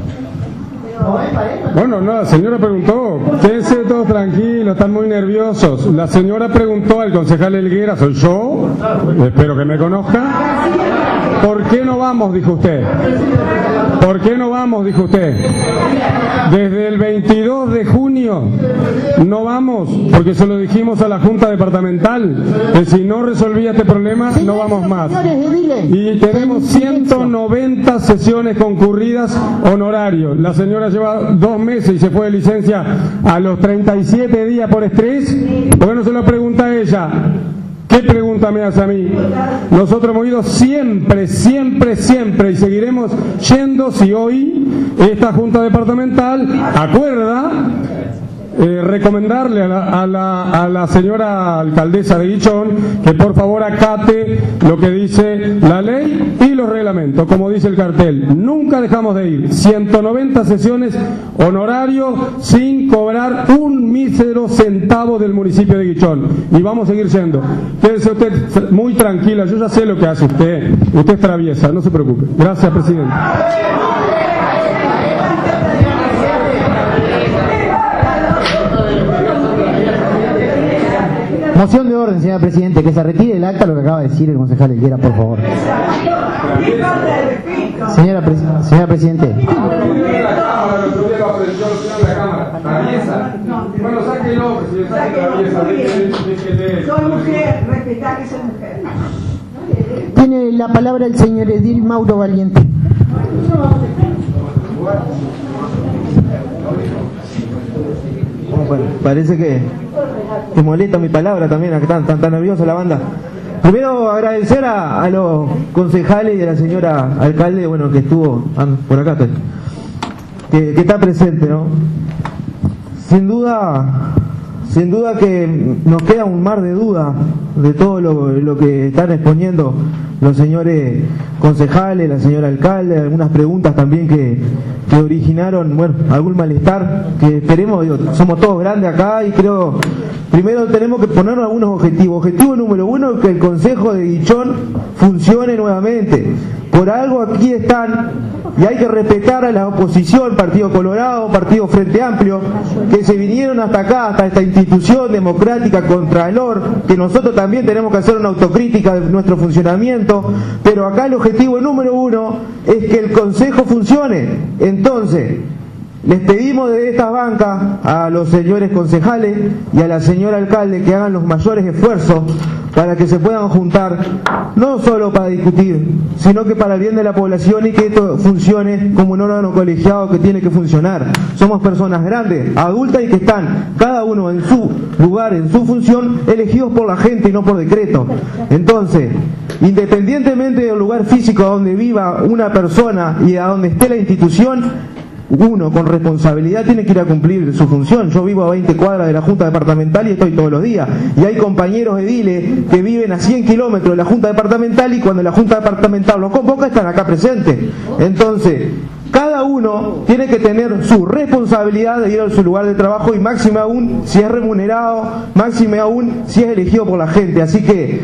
Bueno, no, la señora preguntó, quédense todos tranquilos, están muy nerviosos. La señora preguntó al concejal Helguera, soy yo, espero que me conozca. ¿Por qué no vamos? Dijo usted. ¿Por qué no vamos? Dijo usted. Desde el 22 de junio no vamos, porque se lo dijimos a la Junta Departamental, que si no resolvía este problema no vamos más. Y tenemos 190 sesiones concurridas honorarios. La señora lleva 2 meses y se fue de licencia a los 37 días por estrés. ¿Por qué no se lo pregunta a ella? ¿Qué pregunta me hace a mí? Nosotros hemos ido siempre y seguiremos yendo si hoy esta Junta Departamental acuerda recomendarle a la señora alcaldesa de Guichón que por favor acate lo que dice la ley y los reglamentos, como dice el cartel. Nunca dejamos de ir. 190 sesiones honorario sin cobrar un mísero centavo del municipio de Guichón. Y vamos a seguir yendo. Quédese usted muy tranquila, yo ya sé lo que hace usted. Usted es traviesa, no se preocupe. Gracias, presidente. Moción de orden, señor presidente, que se retire el acta lo que acaba de decir el concejal Helguera, por favor. Señora presidente. Tiene la palabra el señor edil Mauro Valiente. Bueno, parece que molesta mi palabra también, a que tan nerviosa la banda. Primero agradecer a los concejales y a la señora alcalde, bueno, que estuvo por acá, que está presente, ¿no? Sin duda sin duda que nos queda un mar de dudas de todo lo que están exponiendo los señores concejales, la señora alcalde, algunas preguntas también que originaron, bueno, algún malestar, que esperemos, digo, somos todos grandes acá y creo, primero tenemos que ponernos algunos objetivos. Objetivo número uno, que el Consejo de Guichón funcione nuevamente. Por algo aquí están, y hay que respetar a la oposición, Partido Colorado, Partido Frente Amplio, que se vinieron hasta acá, hasta esta institución democrática Contralor, que nosotros también tenemos que hacer una autocrítica de nuestro funcionamiento, pero acá el objetivo número uno es que el Consejo funcione. Entonces, les pedimos desde esta banca a los señores concejales y a la señora alcalde que hagan los mayores esfuerzos para que se puedan juntar, no solo para discutir, sino que para el bien de la población y que esto funcione como un órgano colegiado que tiene que funcionar. Somos personas grandes, adultas y que están cada uno en su lugar, en su función, elegidos por la gente y no por decreto. Entonces, independientemente del lugar físico donde viva una persona y a donde esté la institución, uno con responsabilidad tiene que ir a cumplir su función. Yo vivo a 20 cuadras de la Junta Departamental y estoy todos los días, y hay compañeros ediles que viven a 100 kilómetros de la Junta Departamental y cuando la Junta Departamental los convoca están acá presentes. Entonces, cada uno tiene que tener su responsabilidad de ir a su lugar de trabajo, y máxime aún si es remunerado, máxime aún si es elegido por la gente. Así que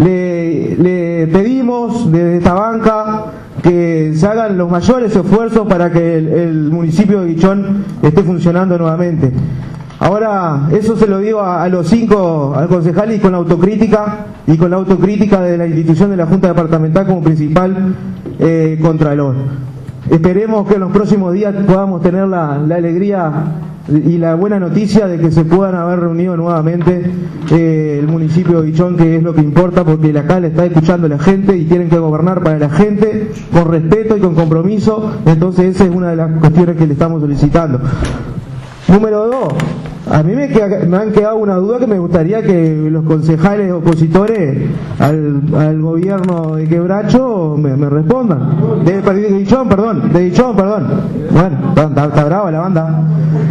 le pedimos desde esta banca que se hagan los mayores esfuerzos para que el municipio de Guichón esté funcionando nuevamente. Ahora, eso se lo digo a los 5 al concejal, y con la autocrítica de la institución de la Junta Departamental como principal contralor. Esperemos que en los próximos días podamos tener la alegría y la buena noticia de que se puedan haber reunido nuevamente el municipio de Guichón, que es lo que importa, porque acá le está escuchando la gente y tienen que gobernar para la gente con respeto y con compromiso. Entonces esa es una de las cuestiones que le estamos solicitando. Número 2, a mí me han quedado una duda que me gustaría que los concejales opositores al gobierno de Quebracho me respondan. De Guichón, perdón. Bueno, está brava la banda.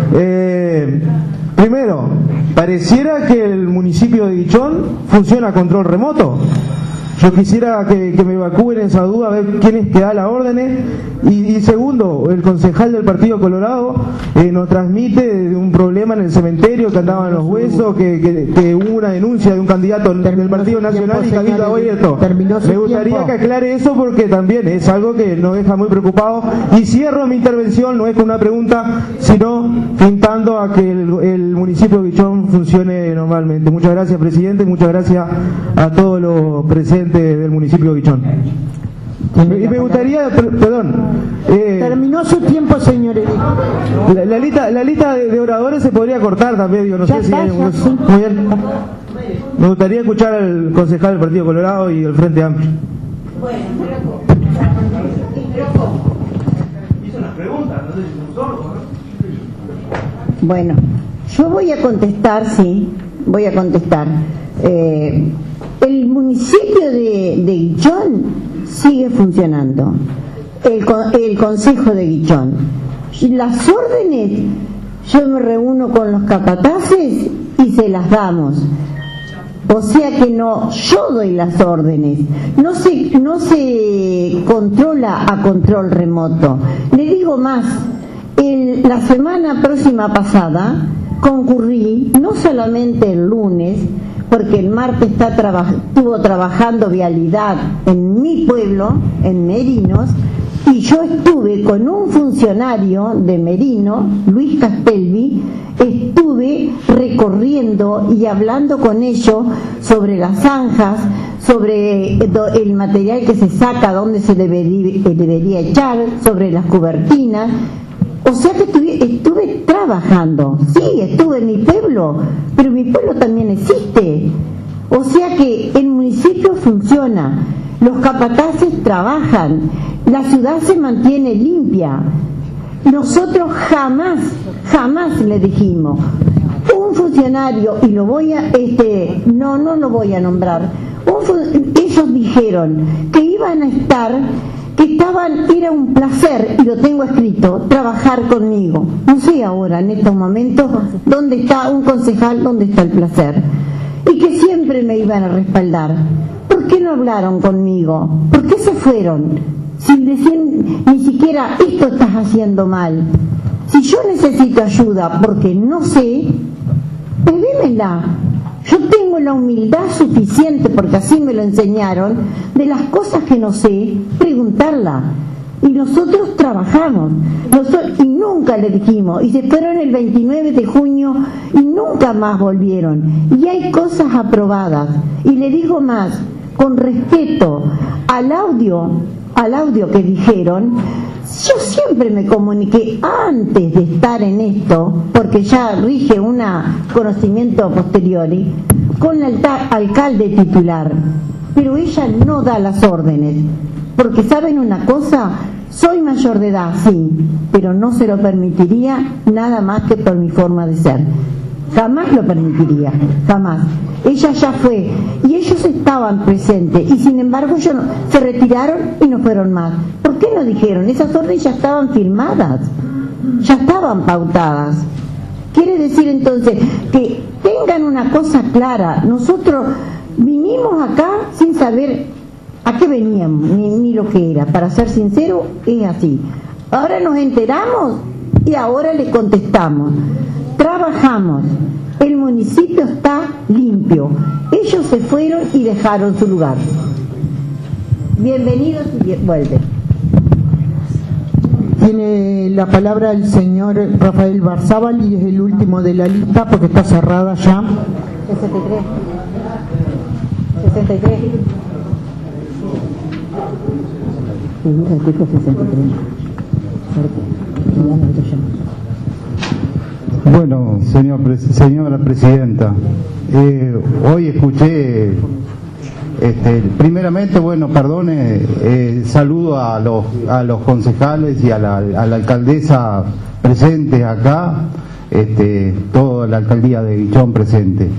Primero, pareciera que el municipio de Guichón funciona a control remoto. Yo quisiera que me evacúen esa duda, a ver quién es que da las órdenes. Y segundo, el concejal del Partido Colorado nos transmite de un problema en el cementerio, que andaban los huesos, que hubo una denuncia de un candidato del Partido Nacional y Cabildo Abierto. Me gustaría que aclare eso, porque también es algo que nos deja muy preocupados. Y cierro mi intervención, no es con una pregunta, sino pintando a que el municipio de Guichón funcione normalmente. Muchas gracias, presidente, muchas gracias a todos los presentes del municipio de Guichón. Y me gustaría, perdón, terminó su tiempo, señores. La lista de oradores se podría cortar también, digo, no sé si hay un... Muy bien. Me gustaría escuchar al concejal del Partido Colorado y el Frente Amplio. Bueno, yo voy a contestar, sí, voy a contestar. El municipio de Guichón sigue funcionando, el Consejo de Guichón. Las órdenes, yo me reúno con los capataces y se las damos. O sea que no, yo doy las órdenes, no se controla a control remoto. Le digo más, la semana próxima pasada concurrí, no solamente el lunes, porque el martes estuvo trabajando vialidad en mi pueblo, en Merinos, y yo estuve con un funcionario de Merino, Luis Castelvi, estuve recorriendo y hablando con ellos sobre las zanjas, sobre el material que se saca, dónde se debería echar, sobre las cubertinas. O sea que estuve trabajando, sí, estuve en mi pueblo, pero mi pueblo también existe. O sea que el municipio funciona, los capataces trabajan, la ciudad se mantiene limpia. Nosotros jamás le dijimos, un funcionario, y lo voy a, no lo voy a nombrar, ellos dijeron que iban a estar, que estaba era un placer, y lo tengo escrito, trabajar conmigo. No sé ahora, en estos momentos, dónde está un concejal, dónde está el placer. Y que siempre me iban a respaldar. ¿Por qué no hablaron conmigo? ¿Por qué se fueron? Sin decir ni siquiera esto estás haciendo mal. Si yo necesito ayuda porque no sé, pedímela. Yo tengo la humildad suficiente, porque así me lo enseñaron, de las cosas que no sé, preguntarla. Y nosotros trabajamos, y nunca le dijimos, y se fueron el 29 de junio y nunca más volvieron. Y hay cosas aprobadas. Y le digo más, con respeto al audio que dijeron, yo siempre me comuniqué antes de estar en esto, porque ya rige un conocimiento posteriori, con el alcalde titular, pero ella no da las órdenes, porque ¿saben una cosa? Soy mayor de edad, sí, pero no se lo permitiría nada más que por mi forma de ser. Jamás lo permitiría, jamás. Ella ya fue, y ellos estaban presentes, y sin embargo se retiraron y no fueron más. ¿Por qué no dijeron? Esas órdenes ya estaban firmadas, ya estaban pautadas. Quiere decir entonces que tengan una cosa clara. Nosotros vinimos acá sin saber a qué veníamos, ni lo que era. Para ser sincero, es así. Ahora nos enteramos y ahora le contestamos. Trabajamos, el municipio está limpio, ellos se fueron y dejaron su lugar. Bienvenidos y vuelven. Tiene la palabra el señor Rafael Barzábal y es el último de la lista porque está cerrada ya. 63. Bueno, señora presidenta, hoy escuché, primeramente, bueno, perdone, saludo a los concejales y a la alcaldesa presentes acá, toda la alcaldía de Guichón presente.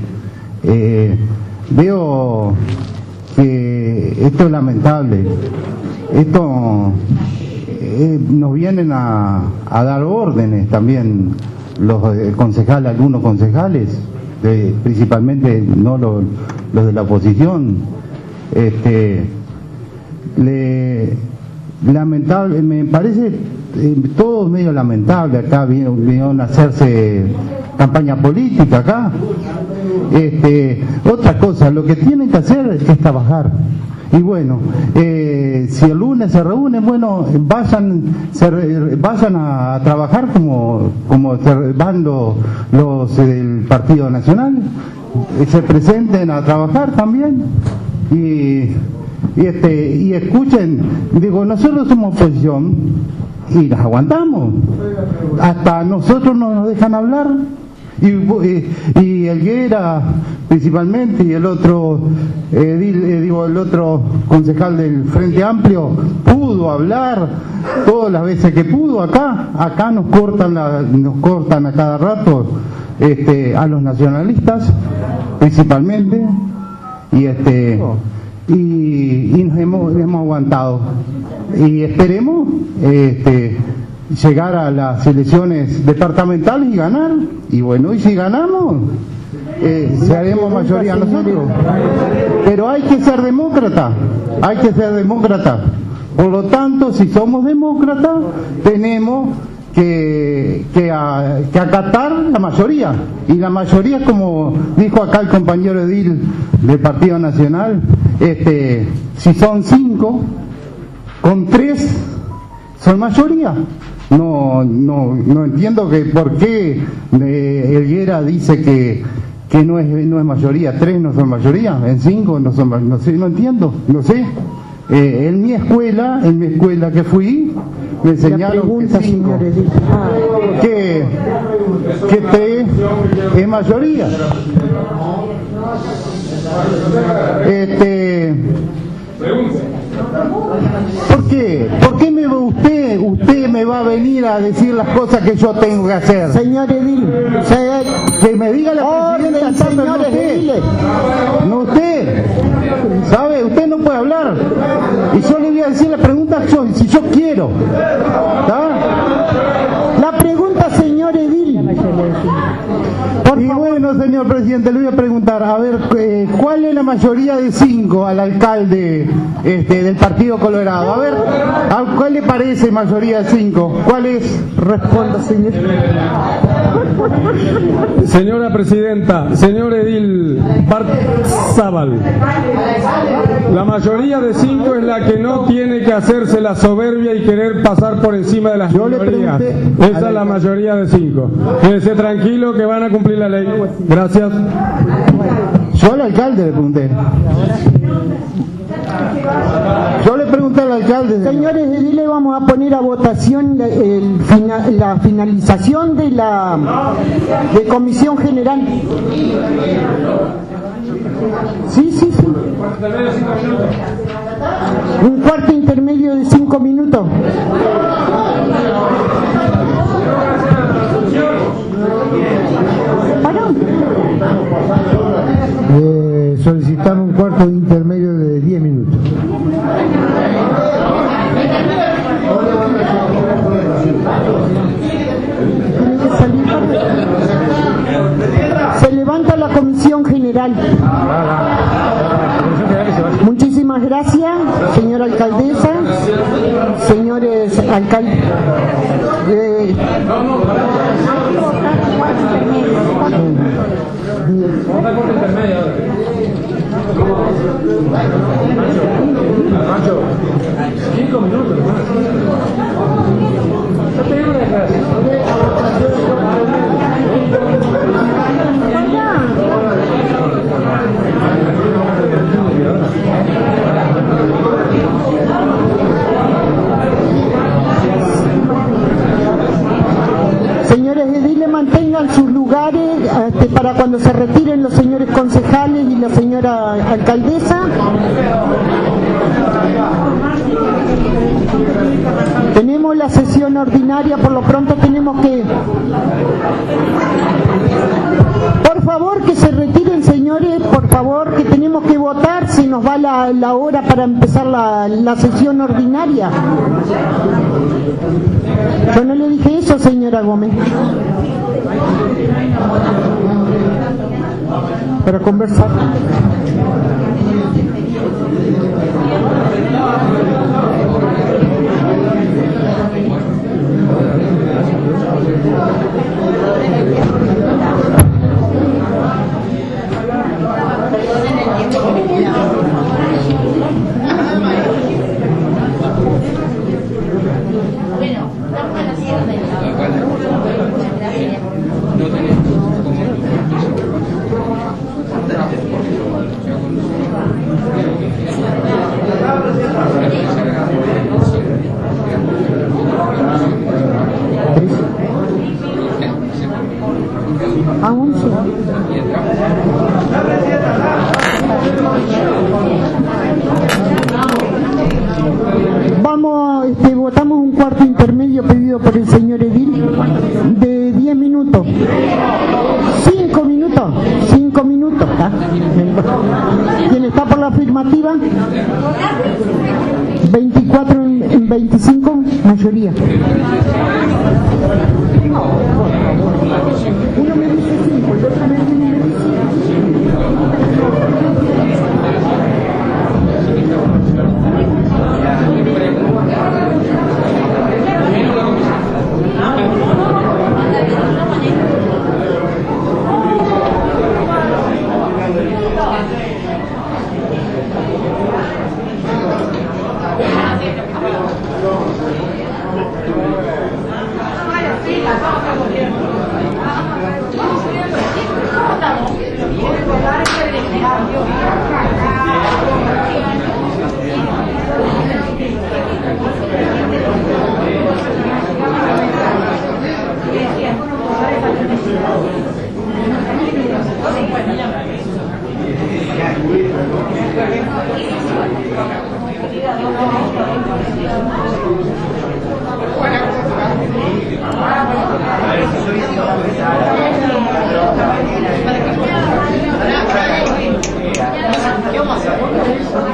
Veo que esto es lamentable, esto nos vienen a dar órdenes también los concejales, algunos concejales, principalmente no los de la oposición. Lamentable, me parece todo medio lamentable. Acá vinieron a hacerse campaña política acá. Otra cosa, lo que tienen que hacer es trabajar. Y bueno, si el lunes se reúnen, bueno, vayan a trabajar como van los del Partido Nacional, se presenten a trabajar también y escuchen. Digo, nosotros somos oposición y las aguantamos, hasta nosotros no nos dejan hablar. Y Helguera principalmente, y el otro el otro concejal del Frente Amplio pudo hablar todas las veces que pudo. Acá nos cortan a cada rato a los nacionalistas principalmente, y nos hemos aguantado y esperemos llegar a las elecciones departamentales y ganar. Y bueno, y si ganamos, seremos mayoría nosotros. Pero hay que ser demócrata, Por lo tanto, si somos demócratas, tenemos que acatar la mayoría. Y la mayoría, como dijo acá el compañero Edil del Partido Nacional, si son 5, con 3 son mayoría. No entiendo por qué Helguera dice que no es mayoría. 3 no son mayoría, en 5 no son mayoría. No sé, no entiendo, no sé. En mi escuela que fui, me enseñaron que 3 es mayoría. ¿Por qué? ¿Por qué usted me va a venir a decir las cosas que yo tengo que hacer? Señor Edil, que me diga la presidenta, señor Edil. no usted. ¿Sabe? Usted no puede hablar. Y yo le voy a decir la pregunta si yo quiero. ¿Está? La pregunta, señor Edil. Y bueno, señor presidente, le voy a preguntar, a ver, ¿cuál es la mayoría de 5 al alcalde del Partido Colorado? A ver, ¿cuál le parece mayoría de 5? ¿Cuál es? Responda, señor. Señora presidenta, señor Edil Barzábal, la mayoría de 5 es la que no tiene que hacerse la soberbia y querer pasar por encima de las minorías. Esa es la mayoría de 5. Quédese tranquilo que van a cumplir la ley. Gracias. Yo al alcalde le pregunté. Yo le pregunté al alcalde. Señores, le vamos a poner a votación la finalización de la comisión general. Sí. Un cuarto intermedio de 5 minutos. Solicitamos un cuarto intermedio de 10 minutos. Se levanta la comisión general. Muchísimas gracias, señora alcaldesa, señores alcaldes. Macho, 5 minutos. Señores ediles, mantengan sus lugares para cuando se retiren los señores concejales y la señora alcaldesa. Tenemos la sesión ordinaria, por lo pronto tenemos que... Por favor, que se retiren, señores, por favor, que tenemos que votar, se nos va la hora para empezar la sesión ordinaria. Yo no le dije eso, señora Gómez. Para conversar. Votamos un cuarto intermedio pedido por el señor Edil de 10 minutos. 5 minutos. 5 minutos. ¿Ah? ¿Quién está por la afirmativa? 24 en 25, mayoría. Uno me dice 5, el otro me dice 5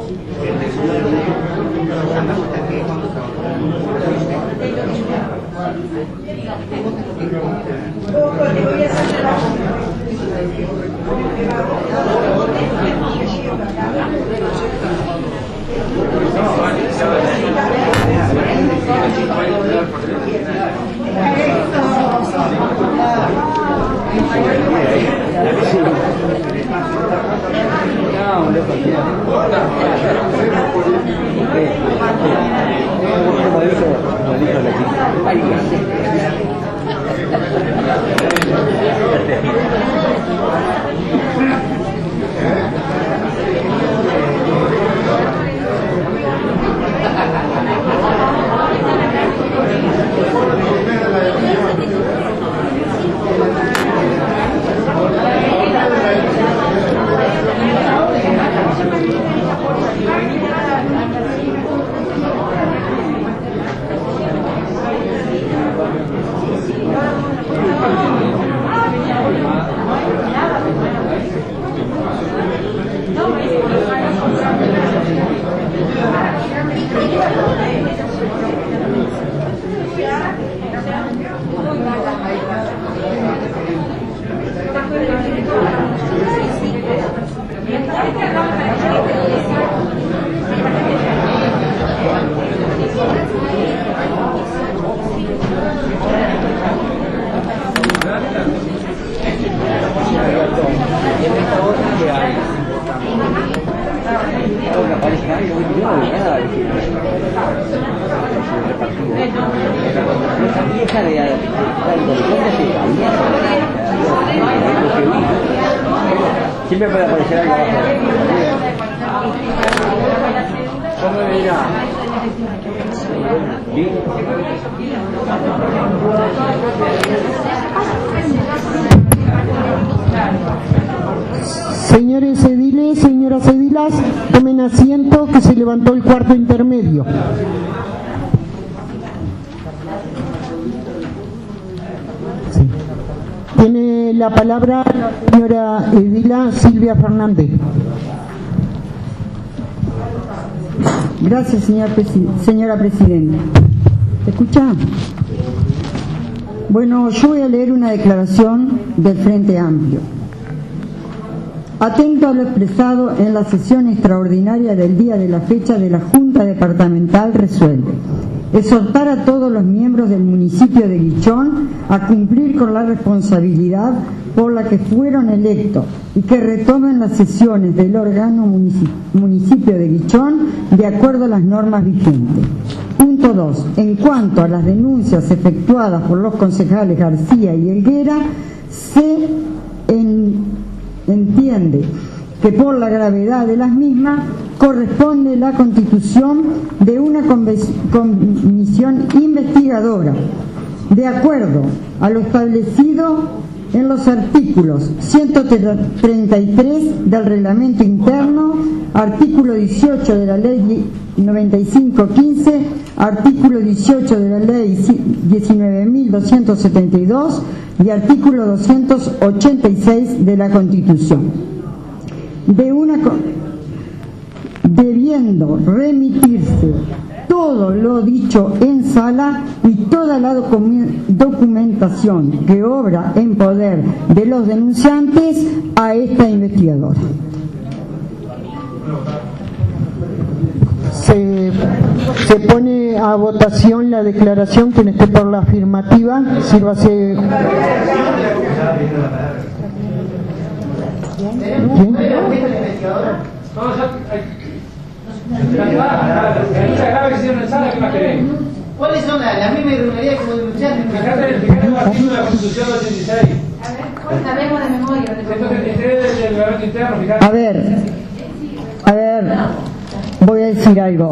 Siempre puede aparecer algo abajo. ¿Cómo me dirá? Señores ediles, señoras edilas, tomen asiento que se levantó el cuarto intermedio. Sí. Tiene la palabra la señora edila Silvia Fernández. Gracias, señora presidenta. ¿Se escucha? Bueno, yo voy a leer una declaración del Frente Amplio. Atento a lo expresado en la sesión extraordinaria del día de la fecha de la Junta Departamental resuelve exhortar a todos los miembros del municipio de Guichón a cumplir con la responsabilidad por la que fueron electos y que retomen las sesiones del órgano municipio de Guichón de acuerdo a las normas vigentes. Punto 2. En cuanto a las denuncias efectuadas por los concejales García y Helguera, se entiende que por la gravedad de las mismas corresponde la constitución de una comisión investigadora, de acuerdo a lo establecido en los artículos 133 del reglamento interno, artículo 18 de la ley 9515, artículo 18 de la ley 19.272 y artículo 286 de la Constitución. Debiendo remitirse todo lo dicho en sala y toda la documentación que obra en poder de los denunciantes a esta investigadora. Se pone a votación la declaración. Quien esté por la afirmativa, sírvase. ¿Cuáles son las mismas irregularidades como denunciantes? Fíjate el artículo de la Constitución 86. Sabemos de memoria. A ver, voy a decir algo.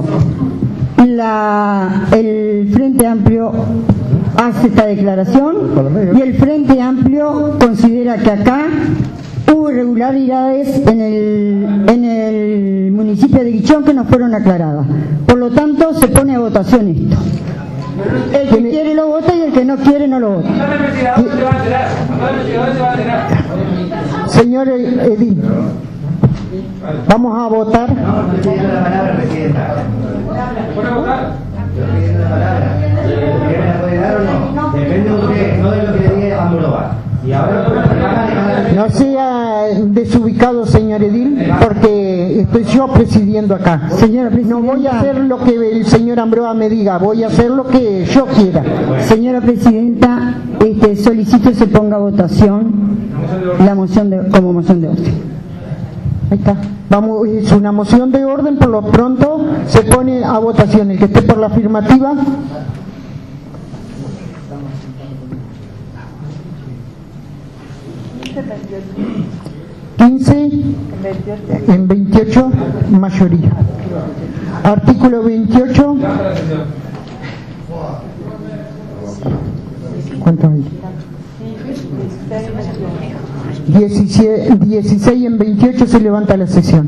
El Frente Amplio hace esta declaración y el Frente Amplio considera que acá hubo irregularidades en el municipio de Guichón que no fueron aclaradas. Por lo tanto, se pone a votación esto. El que quiere lo vota y el que no quiere no lo vota. Señor edil, vamos a votar. estoy yo presidiendo acá. Señora Presidenta, no voy a hacer lo que el señor Ambroa me diga, voy a hacer lo que yo quiera. Señora Presidenta, solicito se ponga a votación la moción como moción de orden. Ahí está. Vamos, es una moción de orden, por lo pronto se pone a votación. El que esté por la afirmativa. En 28, mayoría. Artículo 28. ¿Cuántos hay? 16 en 28 se levanta la sesión.